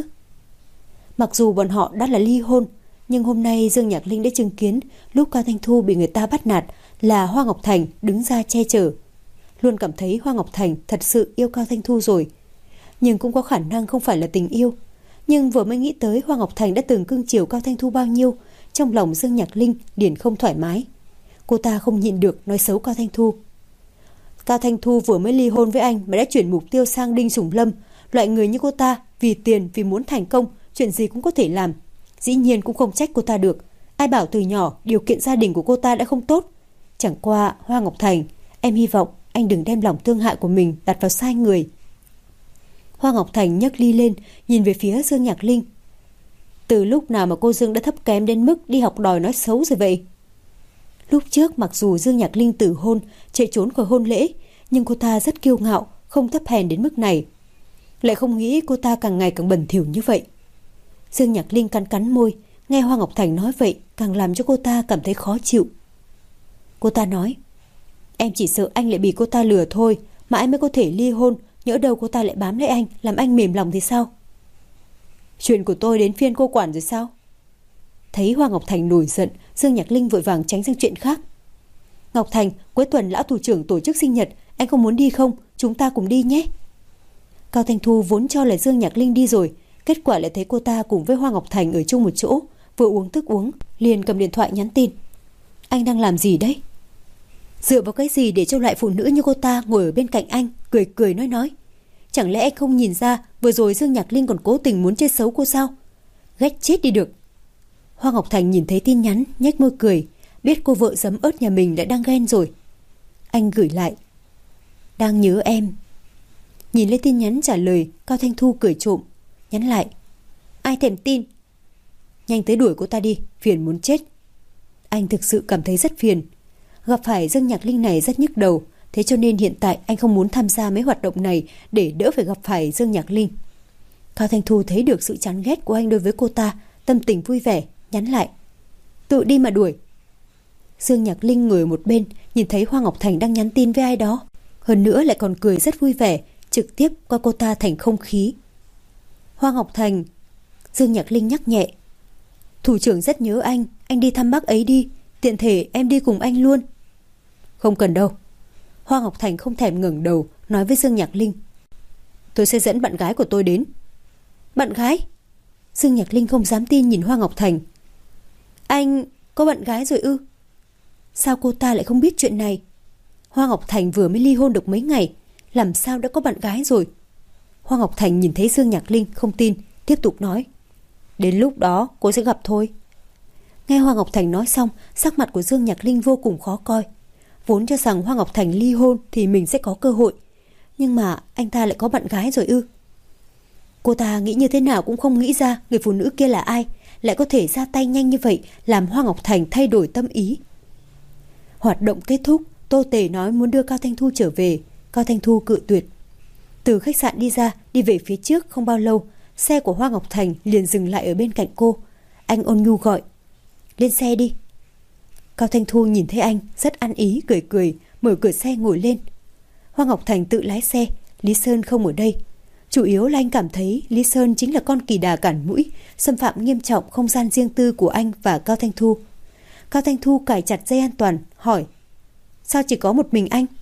Mặc dù bọn họ đã là ly hôn, nhưng hôm nay Dương Nhạc Linh đã chứng kiến lúc Cao Thanh Thu bị người ta bắt nạt là Hoa Ngọc Thành đứng ra che chở. Luôn cảm thấy Hoa Ngọc Thành thật sự yêu Cao Thanh Thu rồi. Nhưng cũng có khả năng không phải là tình yêu. Nhưng vừa mới nghĩ tới Hoa Ngọc Thành đã từng cưng chiều Cao Thanh Thu bao nhiêu, trong lòng Dương Nhạc Linh liền không thoải mái. Cô ta không nhịn được nói xấu Cao Thanh Thu. Cao Thanh Thu vừa mới ly hôn với anh mà đã chuyển mục tiêu sang Đinh Sủng Lâm. Loại người như cô ta vì tiền, vì muốn thành công, chuyện gì cũng có thể làm. Dĩ nhiên cũng không trách cô ta được. Ai bảo từ nhỏ điều kiện gia đình của cô ta đã không tốt. Chẳng qua Hoa Ngọc Thành, em hy vọng anh đừng đem lòng thương hại của mình đặt vào sai người. Hoa Ngọc Thành nhấc ly lên, nhìn về phía Dương Nhạc Linh. Từ lúc nào mà cô Dương đã thấp kém đến mức đi học đòi nói xấu rồi vậy? Lúc trước mặc dù Dương Nhạc Linh tử hôn, chạy trốn khỏi hôn lễ, nhưng cô ta rất kiêu ngạo, không thấp hèn đến mức này. Lại không nghĩ cô ta càng ngày càng bẩn thỉu như vậy. Dương Nhạc Linh cắn cắn môi, nghe Hoa Ngọc Thành nói vậy càng làm cho cô ta cảm thấy khó chịu. Cô ta nói, em chỉ sợ anh lại bị cô ta lừa thôi, mà anh mới có thể ly hôn, nhỡ đâu cô ta lại bám lấy anh, làm anh mềm lòng thì sao? Chuyện của tôi đến phiên cô quản rồi sao? Thấy Hoa Ngọc Thành nổi giận, Dương Nhạc Linh vội vàng tránh sang chuyện khác. Ngọc Thành, cuối tuần lão thủ trưởng tổ chức sinh nhật, anh không muốn đi không? Chúng ta cùng đi nhé. Cao Thanh Thu vốn cho là Dương Nhạc Linh đi rồi, kết quả lại thấy cô ta cùng với Hoa Ngọc Thành ở chung một chỗ, vừa uống thức uống, liền cầm điện thoại nhắn tin. Anh đang làm gì đấy? Dựa vào cái gì để cho loại phụ nữ như cô ta ngồi ở bên cạnh anh, cười cười nói nói? Chẳng lẽ anh không nhìn ra vừa rồi Dương Nhạc Linh còn cố tình muốn chơi xấu cô sao? Ghét chết đi được. Hoa Ngọc Thành nhìn thấy tin nhắn, nhếch môi cười, biết cô vợ giấm ớt nhà mình đã đang ghen rồi. Anh gửi lại. Đang nhớ em. Nhìn lên tin nhắn trả lời, Cao Thanh Thu cười trộm, nhắn lại. Ai thèm tin? Nhanh tới đuổi cô ta đi, phiền muốn chết. Anh thực sự cảm thấy rất phiền. Gặp phải Dương Nhạc Linh này rất nhức đầu, thế cho nên hiện tại anh không muốn tham gia mấy hoạt động này để đỡ phải gặp phải Dương Nhạc Linh. Cao Thanh Thu thấy được sự chán ghét của anh đối với cô ta, tâm tình vui vẻ, nhắn lại. Tự đi mà đuổi. Dương Nhạc Linh ngồi một bên, nhìn thấy Hoa Ngọc Thành đang nhắn tin với ai đó, hơn nữa lại còn cười rất vui vẻ, trực tiếp coi cô ta thành không khí. Hoa Ngọc Thành. Dương Nhạc Linh nhắc nhẹ. Thủ trưởng rất nhớ anh, anh đi thăm bác ấy đi, tiện thể em đi cùng anh luôn. Không cần đâu. Hoa Ngọc Thành không thèm ngẩng đầu, nói với Dương Nhạc Linh. Tôi sẽ dẫn bạn gái của tôi đến. Bạn gái? Dương Nhạc Linh không dám tin nhìn Hoa Ngọc Thành. Anh có bạn gái rồi ư? Sao cô ta lại không biết chuyện này? Hoa Ngọc Thành vừa mới ly hôn được mấy ngày, làm sao đã có bạn gái rồi? Hoa Ngọc Thành nhìn thấy Dương Nhạc Linh không tin, tiếp tục nói. Đến lúc đó cô sẽ gặp thôi. Nghe Hoa Ngọc Thành nói xong, sắc mặt của Dương Nhạc Linh vô cùng khó coi. Vốn cho rằng Hoa Ngọc Thành ly hôn thì mình sẽ có cơ hội, nhưng mà anh ta lại có bạn gái rồi ư? Cô ta nghĩ như thế nào cũng không nghĩ ra người phụ nữ kia là ai, lại có thể ra tay nhanh như vậy, làm Hoa Ngọc Thành thay đổi tâm ý. Hoạt động kết thúc, Tô Tề nói muốn đưa Cao Thanh Thu trở về, Cao Thanh Thu cự tuyệt. Từ khách sạn đi ra, đi về phía trước không bao lâu, xe của Hoa Ngọc Thành liền dừng lại ở bên cạnh cô. Anh ôn nhu gọi. Lên xe đi. Cao Thanh Thu nhìn thấy anh, rất ăn ý, cười cười, mở cửa xe ngồi lên. Hoa Ngọc Thành tự lái xe, Lý Sơn không ở đây. Chủ yếu là anh cảm thấy Lý Sơn chính là con kỳ đà cản mũi, xâm phạm nghiêm trọng không gian riêng tư của anh và Cao Thanh Thu. Cao Thanh Thu cài chặt dây an toàn, hỏi. Sao chỉ có một mình anh?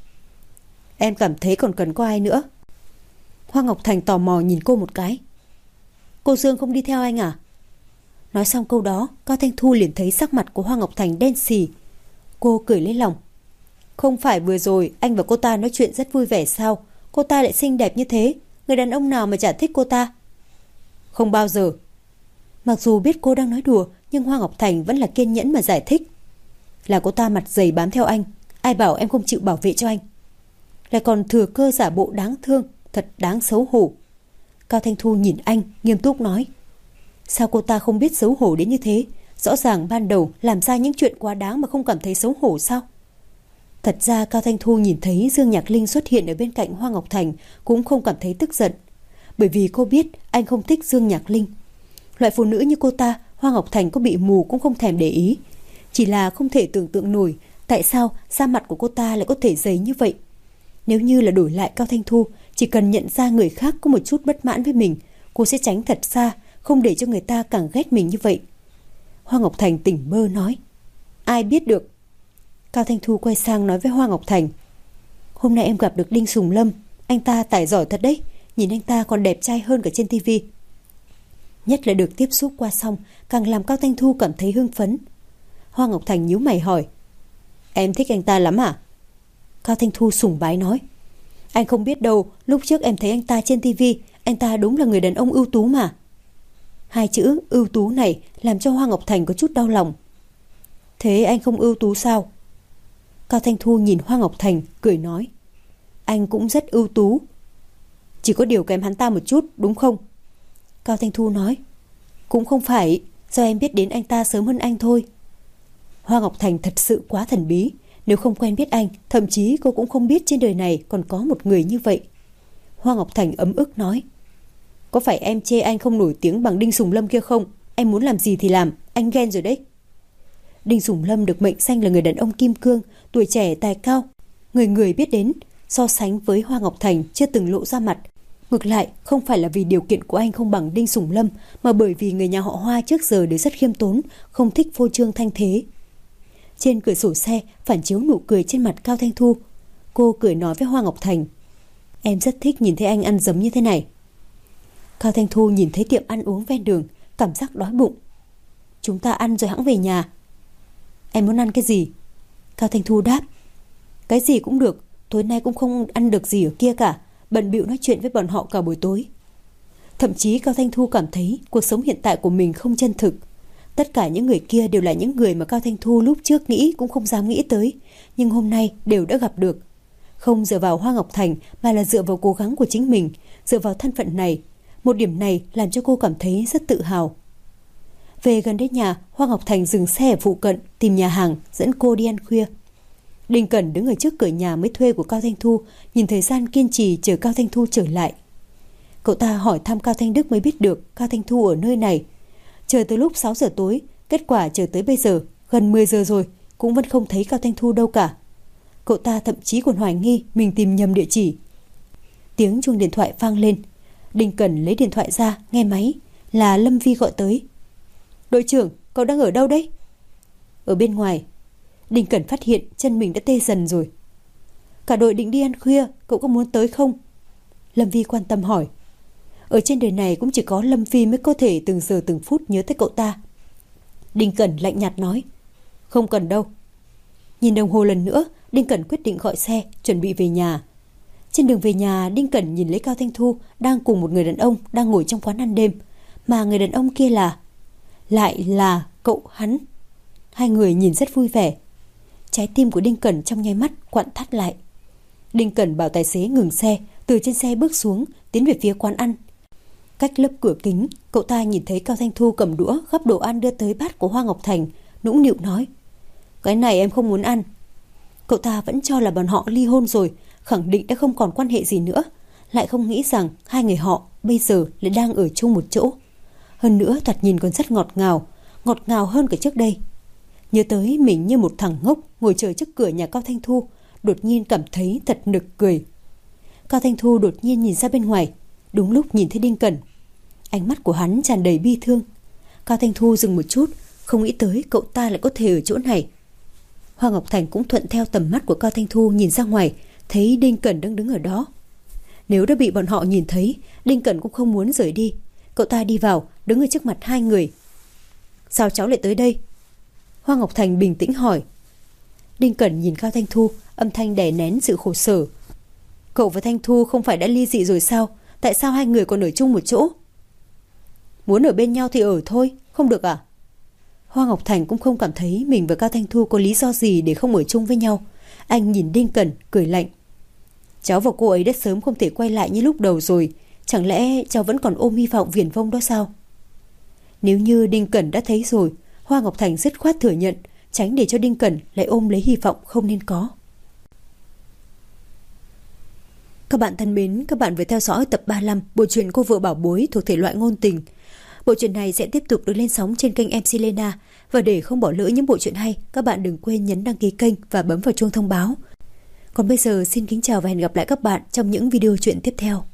Em cảm thấy còn cần có ai nữa. Hoa Ngọc Thành tò mò nhìn cô một cái. Cô Dương không đi theo anh à? Nói xong câu đó, Cao Thanh Thu liền thấy sắc mặt của Hoa Ngọc Thành đen xì. Cô cười lấy lòng. Không phải vừa rồi anh và cô ta nói chuyện rất vui vẻ sao? Cô ta lại xinh đẹp như thế, người đàn ông nào mà chả thích cô ta? Không bao giờ. Mặc dù biết cô đang nói đùa, nhưng Hoa Ngọc Thành vẫn là kiên nhẫn mà giải thích. Là cô ta mặt dày bám theo anh, ai bảo em không chịu bảo vệ cho anh. Lại còn thừa cơ giả bộ đáng thương, thật đáng xấu hổ. Cao Thanh Thu nhìn anh, nghiêm túc nói. Sao cô ta không biết xấu hổ đến như thế? Rõ ràng ban đầu làm ra những chuyện quá đáng mà không cảm thấy xấu hổ sao? Thật ra Cao Thanh Thu nhìn thấy Dương Nhạc Linh xuất hiện ở bên cạnh Hoa Ngọc Thành cũng không cảm thấy tức giận. Bởi vì cô biết anh không thích Dương Nhạc Linh. Loại phụ nữ như cô ta, Hoa Ngọc Thành có bị mù cũng không thèm để ý. Chỉ là không thể tưởng tượng nổi tại sao da mặt của cô ta lại có thể dày như vậy. Nếu như là đổi lại Cao Thanh Thu, chỉ cần nhận ra người khác có một chút bất mãn với mình, cô sẽ tránh thật xa, không để cho người ta càng ghét mình như vậy. Hoa Ngọc Thành tỉnh bơ nói. Ai biết được. Cao Thanh Thu quay sang nói với Hoa Ngọc Thành. Hôm nay em gặp được Đinh Sùng Lâm, anh ta tài giỏi thật đấy, nhìn anh ta còn đẹp trai hơn cả trên tivi. Nhất là được tiếp xúc qua xong, càng làm Cao Thanh Thu cảm thấy hưng phấn. Hoa Ngọc Thành nhíu mày hỏi. Em thích anh ta lắm à? Cao Thanh Thu sùng bái nói. Anh không biết đâu, lúc trước em thấy anh ta trên tivi, anh ta đúng là người đàn ông ưu tú mà. Hai chữ ưu tú này làm cho Hoa Ngọc Thành có chút đau lòng. Thế anh không ưu tú sao? Cao Thanh Thu nhìn Hoa Ngọc Thành, cười nói. Anh cũng rất ưu tú. Chỉ có điều kém hắn ta một chút, đúng không? Cao Thanh Thu nói. Cũng không phải, do em biết đến anh ta sớm hơn anh thôi. Hoa Ngọc Thành thật sự quá thần bí. Nếu không quen biết anh, thậm chí cô cũng không biết trên đời này còn có một người như vậy. Hoa Ngọc Thành ấm ức nói. Có phải em chê anh không nổi tiếng bằng Đinh Sùng Lâm kia không? Em muốn làm gì thì làm, anh ghen rồi đấy. Đinh Sùng Lâm được mệnh danh là người đàn ông kim cương, tuổi trẻ tài cao, người người biết đến. So sánh với Hoa Ngọc Thành chưa từng lộ ra mặt. Ngược lại, không phải là vì điều kiện của anh không bằng Đinh Sùng Lâm, mà bởi vì người nhà họ Hoa trước giờ đều rất khiêm tốn, không thích phô trương thanh thế. Trên cửa sổ xe phản chiếu nụ cười trên mặt Cao Thanh Thu. Cô cười nói với Hoa Ngọc Thành. Em rất thích nhìn thấy anh ăn giống như thế này. Cao Thanh Thu nhìn thấy tiệm ăn uống ven đường, cảm giác đói bụng. Chúng ta ăn rồi hẵng về nhà. Em muốn ăn cái gì? Cao Thanh Thu đáp. Cái gì cũng được, tối nay cũng không ăn được gì ở kia cả, bận bịu nói chuyện với bọn họ cả buổi tối. Thậm chí Cao Thanh Thu cảm thấy cuộc sống hiện tại của mình không chân thực. Tất cả những người kia đều là những người mà Cao Thanh Thu lúc trước nghĩ cũng không dám nghĩ tới, nhưng hôm nay đều đã gặp được. Không dựa vào Hoa Ngọc Thành mà là dựa vào cố gắng của chính mình, dựa vào thân phận này. Một điểm này làm cho cô cảm thấy rất tự hào. Về gần đến nhà, Hoa Ngọc Thành dừng xe ở phụ cận, tìm nhà hàng, dẫn cô đi ăn khuya. Đinh Cẩn đứng ở trước cửa nhà mới thuê của Cao Thanh Thu, nhìn thời gian kiên trì chờ Cao Thanh Thu trở lại. Cậu ta hỏi thăm Cao Thanh Đức mới biết được Cao Thanh Thu ở nơi này. Chờ tới lúc sáu giờ tối, kết quả chờ tới bây giờ, gần mười giờ rồi, cũng vẫn không thấy Cao Thanh Thu đâu cả. Cậu ta thậm chí còn hoài nghi mình tìm nhầm địa chỉ. Tiếng chuông điện thoại vang lên. Đinh Cẩn lấy điện thoại ra, nghe máy, là Lâm Vi gọi tới. Đội trưởng, cậu đang ở đâu đấy? Ở bên ngoài. Đinh Cẩn phát hiện chân mình đã tê dần rồi. Cả đội định đi ăn khuya, cậu có muốn tới không? Lâm Vi quan tâm hỏi. Ở trên đời này cũng chỉ có Lâm Vi mới có thể từng giờ từng phút nhớ tới cậu ta. Đinh Cẩn lạnh nhạt nói. Không cần đâu. Nhìn đồng hồ lần nữa, Đinh Cẩn quyết định gọi xe, chuẩn bị về nhà. Trên đường về nhà, Đinh Cẩn nhìn lấy Cao Thanh Thu đang cùng một người đàn ông đang ngồi trong quán ăn đêm. Mà người đàn ông kia là... lại là cậu hắn. Hai người nhìn rất vui vẻ. Trái tim của Đinh Cẩn trong nháy mắt quặn thắt lại. Đinh Cẩn bảo tài xế ngừng xe, từ trên xe bước xuống, tiến về phía quán ăn. Cách lớp cửa kính, cậu ta nhìn thấy Cao Thanh Thu cầm đũa gắp đồ ăn đưa tới bát của Hoa Ngọc Thành, nũng nịu nói. Cái này em không muốn ăn. Cậu ta vẫn cho là bọn họ ly hôn rồi, khẳng định đã không còn quan hệ gì nữa, lại không nghĩ rằng hai người họ bây giờ lại đang ở chung một chỗ. Hơn nữa thoạt nhìn còn rất ngọt ngào, ngọt ngào hơn cả trước đây. Nhớ tới mình như một thằng ngốc ngồi chờ trước cửa nhà Cao Thanh Thu, đột nhiên cảm thấy thật nực cười. Cao Thanh Thu đột nhiên nhìn ra bên ngoài, đúng lúc nhìn thấy Đinh Cẩn. Ánh mắt của hắn tràn đầy bi thương. Cao Thanh Thu dừng một chút, không nghĩ tới cậu ta lại có thể ở chỗ này. Hoa Ngọc Thành cũng thuận theo tầm mắt của Cao Thanh Thu nhìn ra ngoài, thấy Đinh Cẩn đang đứng ở đó. Nếu đã bị bọn họ nhìn thấy, Đinh Cẩn cũng không muốn rời đi. Cậu ta đi vào, đứng ở trước mặt hai người. Sao cháu lại tới đây? Hoa Ngọc Thành bình tĩnh hỏi. Đinh Cẩn nhìn Cao Thanh Thu, âm thanh đè nén sự khổ sở. Cậu và Thanh Thu không phải đã ly dị rồi sao? Tại sao hai người còn ở chung một chỗ? Muốn ở bên nhau thì ở thôi, không được à? Hoa Ngọc Thành cũng không cảm thấy mình và Cao Thanh Thu có lý do gì để không ở chung với nhau. Anh nhìn Đinh Cẩn, cười lạnh. Cháu và cô ấy đã sớm không thể quay lại như lúc đầu rồi. Chẳng lẽ cháu vẫn còn ôm hy vọng viển vông đó sao? Nếu như Đinh Cẩn đã thấy rồi, Hoa Ngọc Thành dứt khoát thừa nhận, tránh để cho Đinh Cẩn lại ôm lấy hy vọng không nên có. Các bạn thân mến, các bạn vừa theo dõi tập ba mươi lăm bộ truyện Cô vợ bảo bối thuộc thể loại ngôn tình. Bộ truyện này sẽ tiếp tục được lên sóng trên kênh em xê Lena. Và để không bỏ lỡ những bộ truyện hay, các bạn đừng quên nhấn đăng ký kênh và bấm vào chuông thông báo. Còn bây giờ xin kính chào và hẹn gặp lại các bạn trong những video truyện tiếp theo.